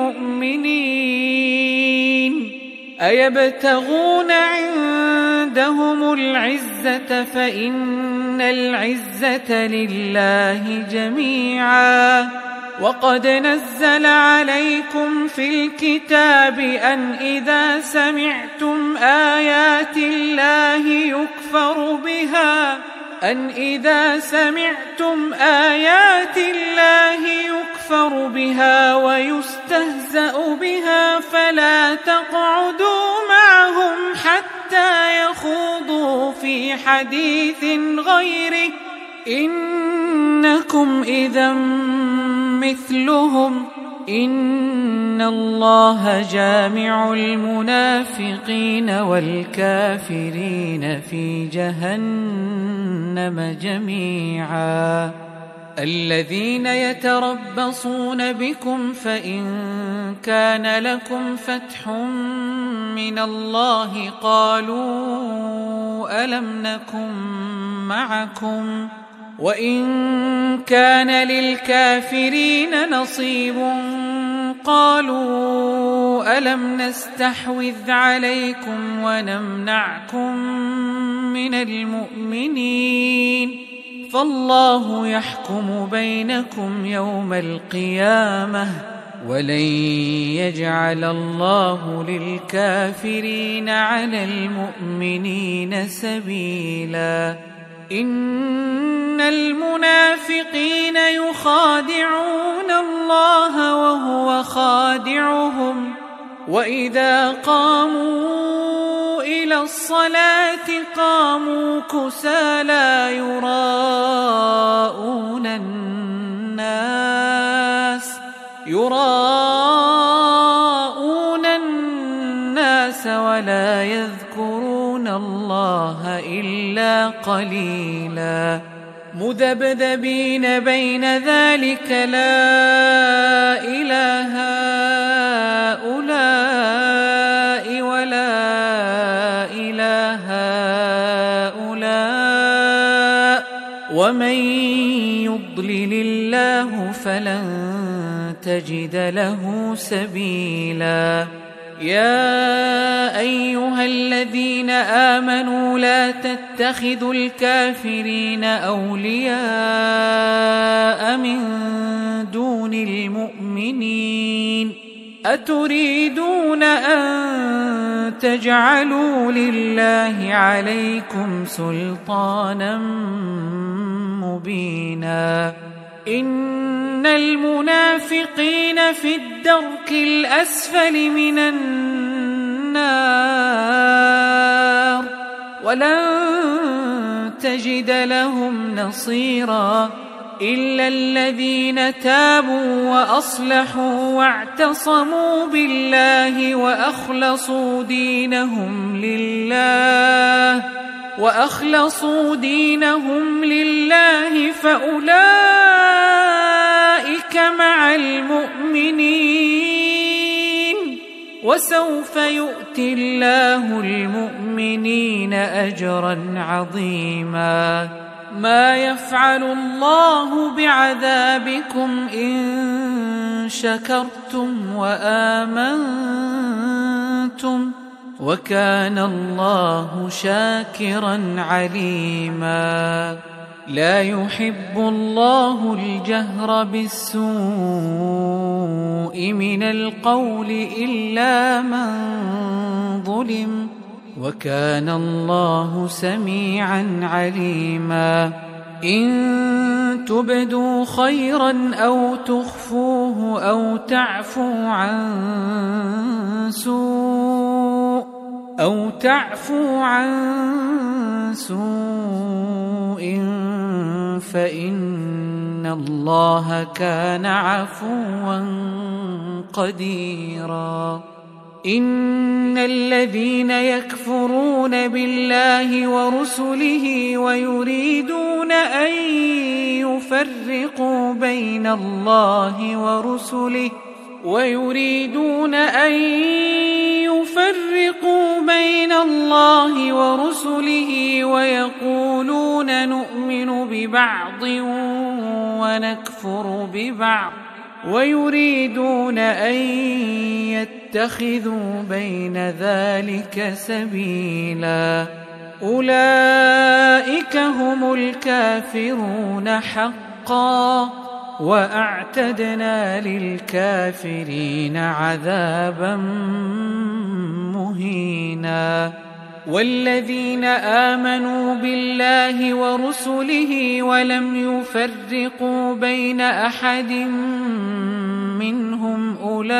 المؤمنين أيبتغون عندهم العزة فإن العزة لله جميعا. وقد نزل عليكم في الكتاب أن إذا سمعتم آيات الله يكفر بها ويستهزأ بها فلا تقعدوا معهم حتى يخوضوا في حديث غيره إنكم إذا مثلهم إن الله جامع المنافقين والكافرين في جهنم جميعا. الذين يتربصون بكم فإن كان لكم فتح من الله قالوا ألم نكن معكم وإن كان للكافرين نصيب قالوا ألم نستحوذ عليكم ونمنعكم من المؤمنين فالله يحكم بينكم يوم القيامة ولن يجعل الله للكافرين على المؤمنين سبيلا. إن المنافقين يخادعون الله وهو خادعهم وإذا قاموا إلى الصلاة قاموا كسالى يراءون الناس ولا يذكرون الله إلا قليلا. مذبذبين بين ذلك لا إله هؤلاء ولا إله هؤلاء ومن يضلل الله فلن تجد له سبيلا. يا أيها الذين آمنوا لا تتخذوا الكافرين أولياء من دون المؤمنين أتريدون أن تجعلوا لله عليكم سلطانا مبينا. إن المنافقين في الدرك الأسفل من النار ولن تجد لهم نصيرا إلا الذين تابوا وأصلحوا واعتصموا بالله وأخلصوا دينهم لله فأولئك مع المؤمنين وسوف يؤتي الله المؤمنين أجرا عظيما. ما يفعل الله بعذابكم إن شكرتم وآمنتم وكان الله شاكرا عليما. لا يحب الله الجهر بالسوء من القول إلا من ظلم وكان الله سميعا عليما. إن تبدوا خيرا أو تخفوه أو تعفوا عن سوء فإن الله كان عفوا قديرا. إن الذين يكفرون بالله ورسله ويريدون أن يفرقوا بين الله ورسله ويقولون نؤمن ببعض ونكفر ببعض ويريدون أن يتخذوا بين ذلك سبيلا. أولئك هم الكافرون حقا وأعتدنا للكافرين عذابا مهينا. والذين آمنوا بالله ورسله ولم يفرقوا بين أحد منهم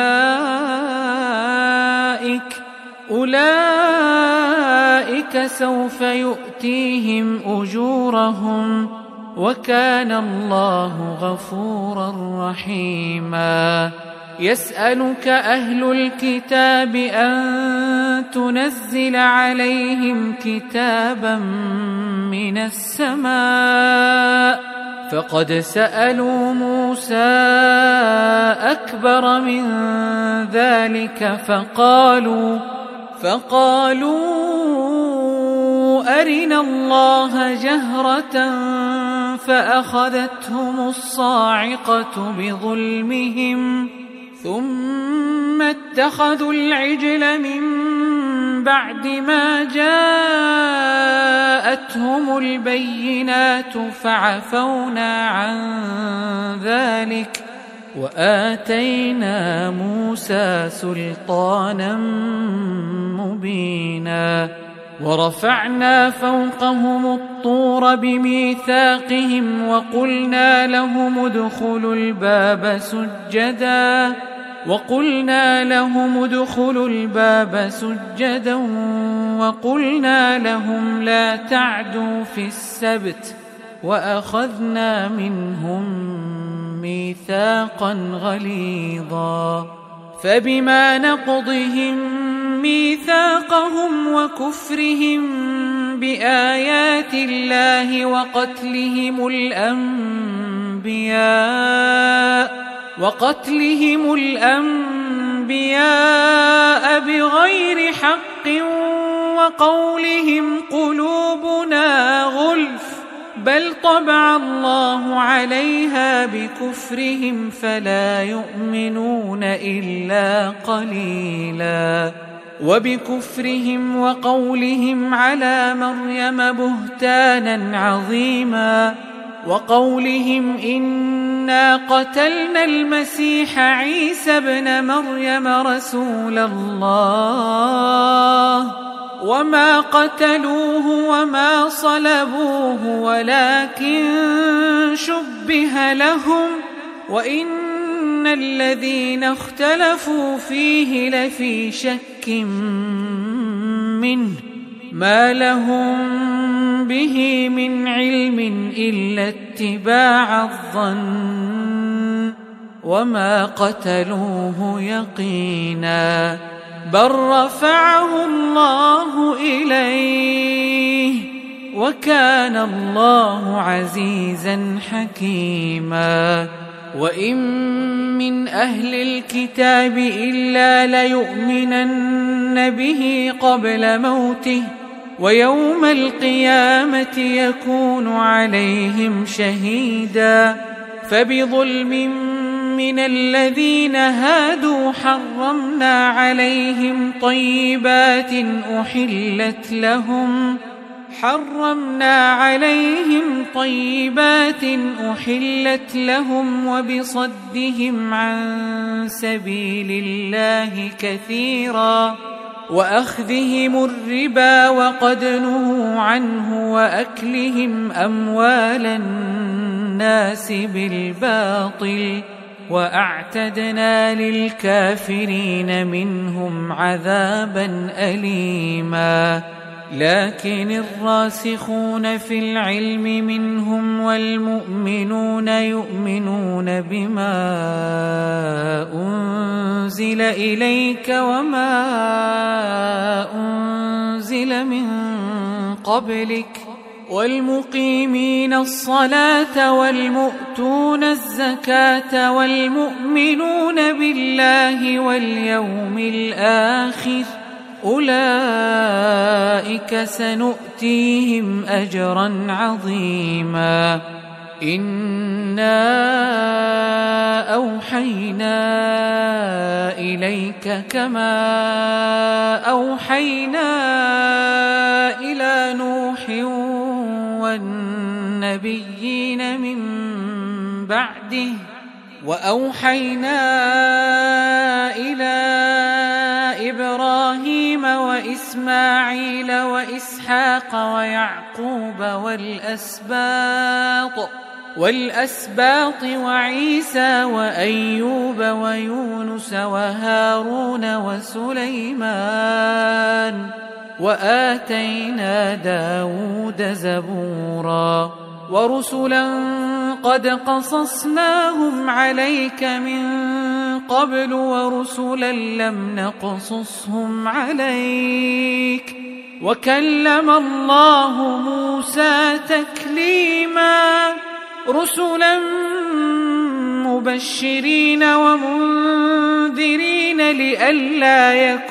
أولئك سوف يؤتيهم أجورهم وكان الله غفورا رحيما. يسألك أهل الكتاب أن تنزل عليهم كتابا من السماء فقد سألوا موسى أكبر من ذلك فقالوا أرنا الله جهرة فأخذتهم الصاعقة بظلمهم ثم اتخذوا العجل من بعد ما جاءتهم البينات فعفونا عن ذلك وآتينا موسى سلطانا مبينا. ورفعنا فوقهم الطور بميثاقهم وقلنا لهم ادخلوا الباب سجدا وقلنا لهم لا تعدوا في السبت وأخذنا منهم ميثاقا غليظا. فبما نقضهم ميثاقهم وكفرهم بآيات الله وقتلهم الأنبياء بغير حق وقولهم قلوبنا غلف بل طبع الله عليها بكفرهم فلا يؤمنون إلا قليلا وبكفرهم وقولهم على مريم بهتانا عظيما وقولهم إنا قتلنا المسيح عيسى ابن مريم رسول الله وما قتلوه وما صلبوه ولكن شبه لهم وإن الذين اختلفوا فيه لفي شك منه ما لهم به من علم إلا اتباع الظن وما قتلوه يقينا بل رفعه الله إليه وكان الله عزيزا حكيما وإن من أهل الكتاب إلا ليؤمنن به قبل موته ويوم القيامة يكون عليهم شهيدا فبظلم من الذين هادوا حرمنا عليهم طيبات أحلت لهم وبصدهم عن سبيل الله كثيرا وأخذهم الربا وقد نهوا عنه وأكلهم أموال الناس بالباطل وأعتدنا للكافرين منهم عذابا أليما لكن الراسخون في العلم منهم والمؤمنون يؤمنون بما أنزل إليك وما أنزل من قبلك والمقيمين الصلاة والمؤتون الزكاة والمؤمنون بالله واليوم الآخر أولئك سنؤتيهم أجرا عظيما إنا أوحينا إليك كما أوحينا إلى نوح والنبيين من بعده وأوحينا إلى إبراهيم وإسماعيل وإسحاق ويعقوب والأسباط وعيسى وأيوب ويونس وهارون وسليمان وآتينا داود زبورا ورسلا قد قصصناهم عليك من قبل ورسلا لم نقصصهم عليك وكلم الله موسى تكليما رسلا مبشرين ومنذرين لئلا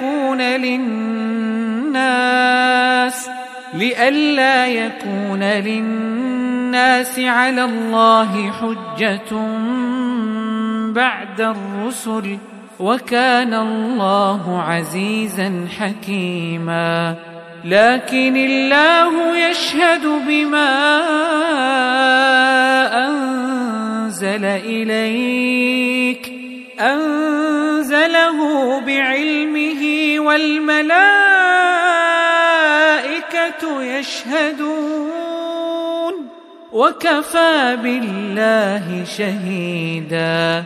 يكون للناس على الله حجة بعد الرسل وكان الله عزيزا حكيما لكن الله يشهد بما أنزل إليك أنزله بعلمه والملائكة يشهدون وكفى بالله شهيدا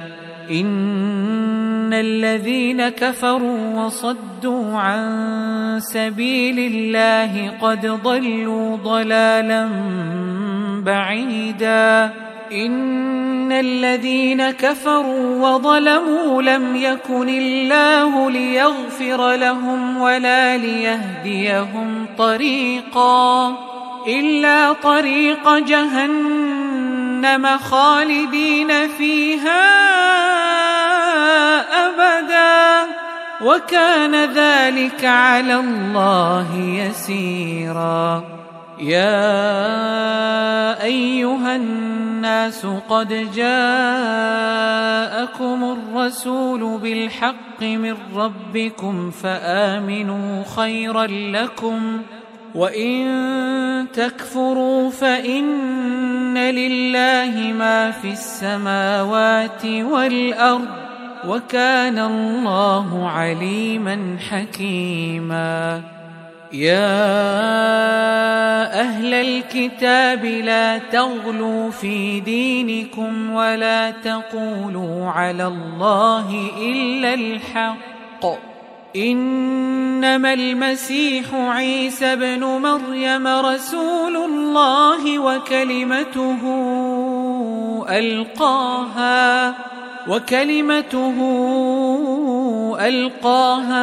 إن الذين كفروا وصدوا عن سبيل الله قد ضلوا ضلالا بعيدا إن الذين كفروا وظلموا لم يكن الله ليغفر لهم ولا ليهديهم طريقا إلا طريق جهنم خالدين فيها أبدا وكان ذلك على الله يسيرا. يا أيها الناس قد جاءكم الرسول بالحق من ربكم فآمنوا خيرا لكم وإن تكفروا فإن لله ما في السماوات والأرض وكان الله عليما حكيما. يا أهل الكتاب لا تغلوا في دينكم ولا تقولوا على الله إلا الحق إنما المسيح عيسى ابن مريم رسول الله وكلمته ألقاها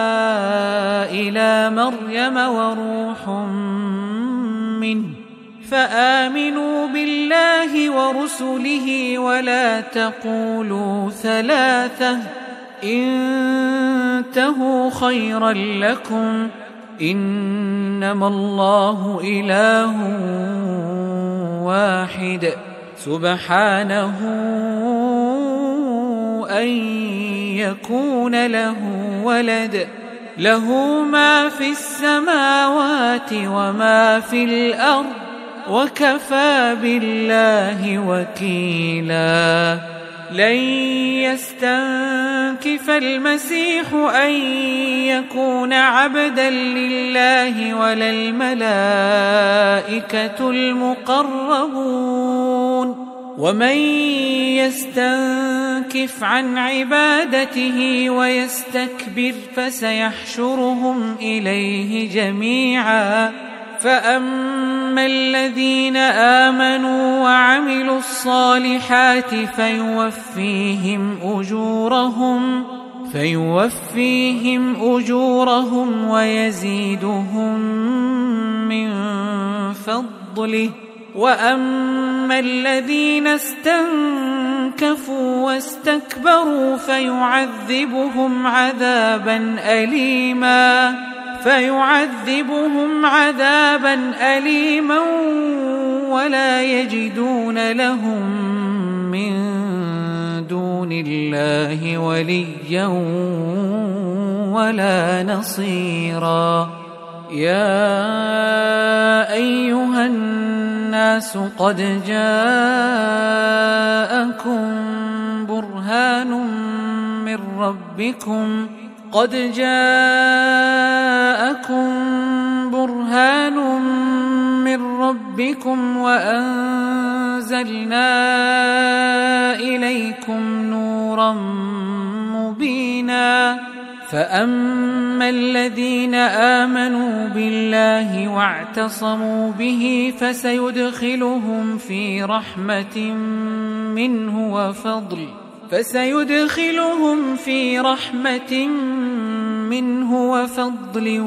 إلى مريم وروح منه فآمنوا بالله ورسله ولا تقولوا ثلاثة انتهوا خيرا لكم إنما الله إله واحد سبحانه أن يكون له ولد له ما في السماوات وما في الأرض وكفى بالله وكيلا. لن يستنكف المسيح أن يكون عبدا لله ولا الملائكة المقربون ومن يستنكف عن عبادته ويستكبر فسيحشرهم إليه جميعا. فأما الذين آمنوا وعملوا الصالحات فيوفيهم أجورهم ويزيدهم من فضله وأما الذين استنكفوا واستكبروا فيعذبهم عذابا أليما ولا يجدون لهم من دون الله وليا ولا نصيرا. يا أيها الناس قد جاءكم برهان من ربكم وأنزلنا إليكم نورا مبينا. فأما الذين آمنوا بالله واعتصموا به فسيدخلهم في رحمة منه وفضل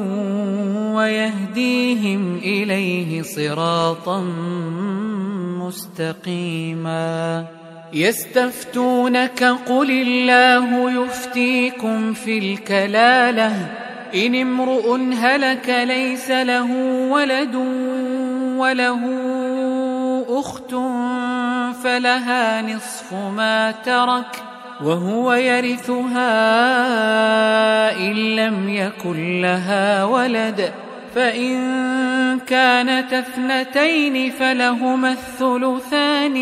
ويهديهم إليه صراطا مستقيما. يستفتونك قل الله يفتيكم في الكلالة إن امرؤ هلك ليس له ولد وله أخت فلها نصف ما ترك وهو يرثها إن لم يكن لها ولد فإن كانت اثنتين فلهما الثلثان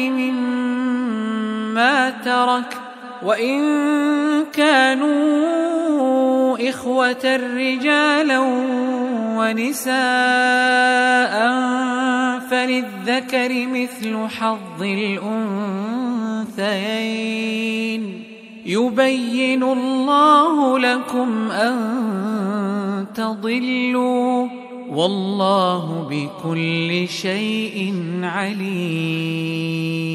مما ترك وإن كانوا إخوة رجالا ونساء فللذكر مثل حظ الأنثيين يبين الله لكم أن تضلوا والله بكل شيء عليم.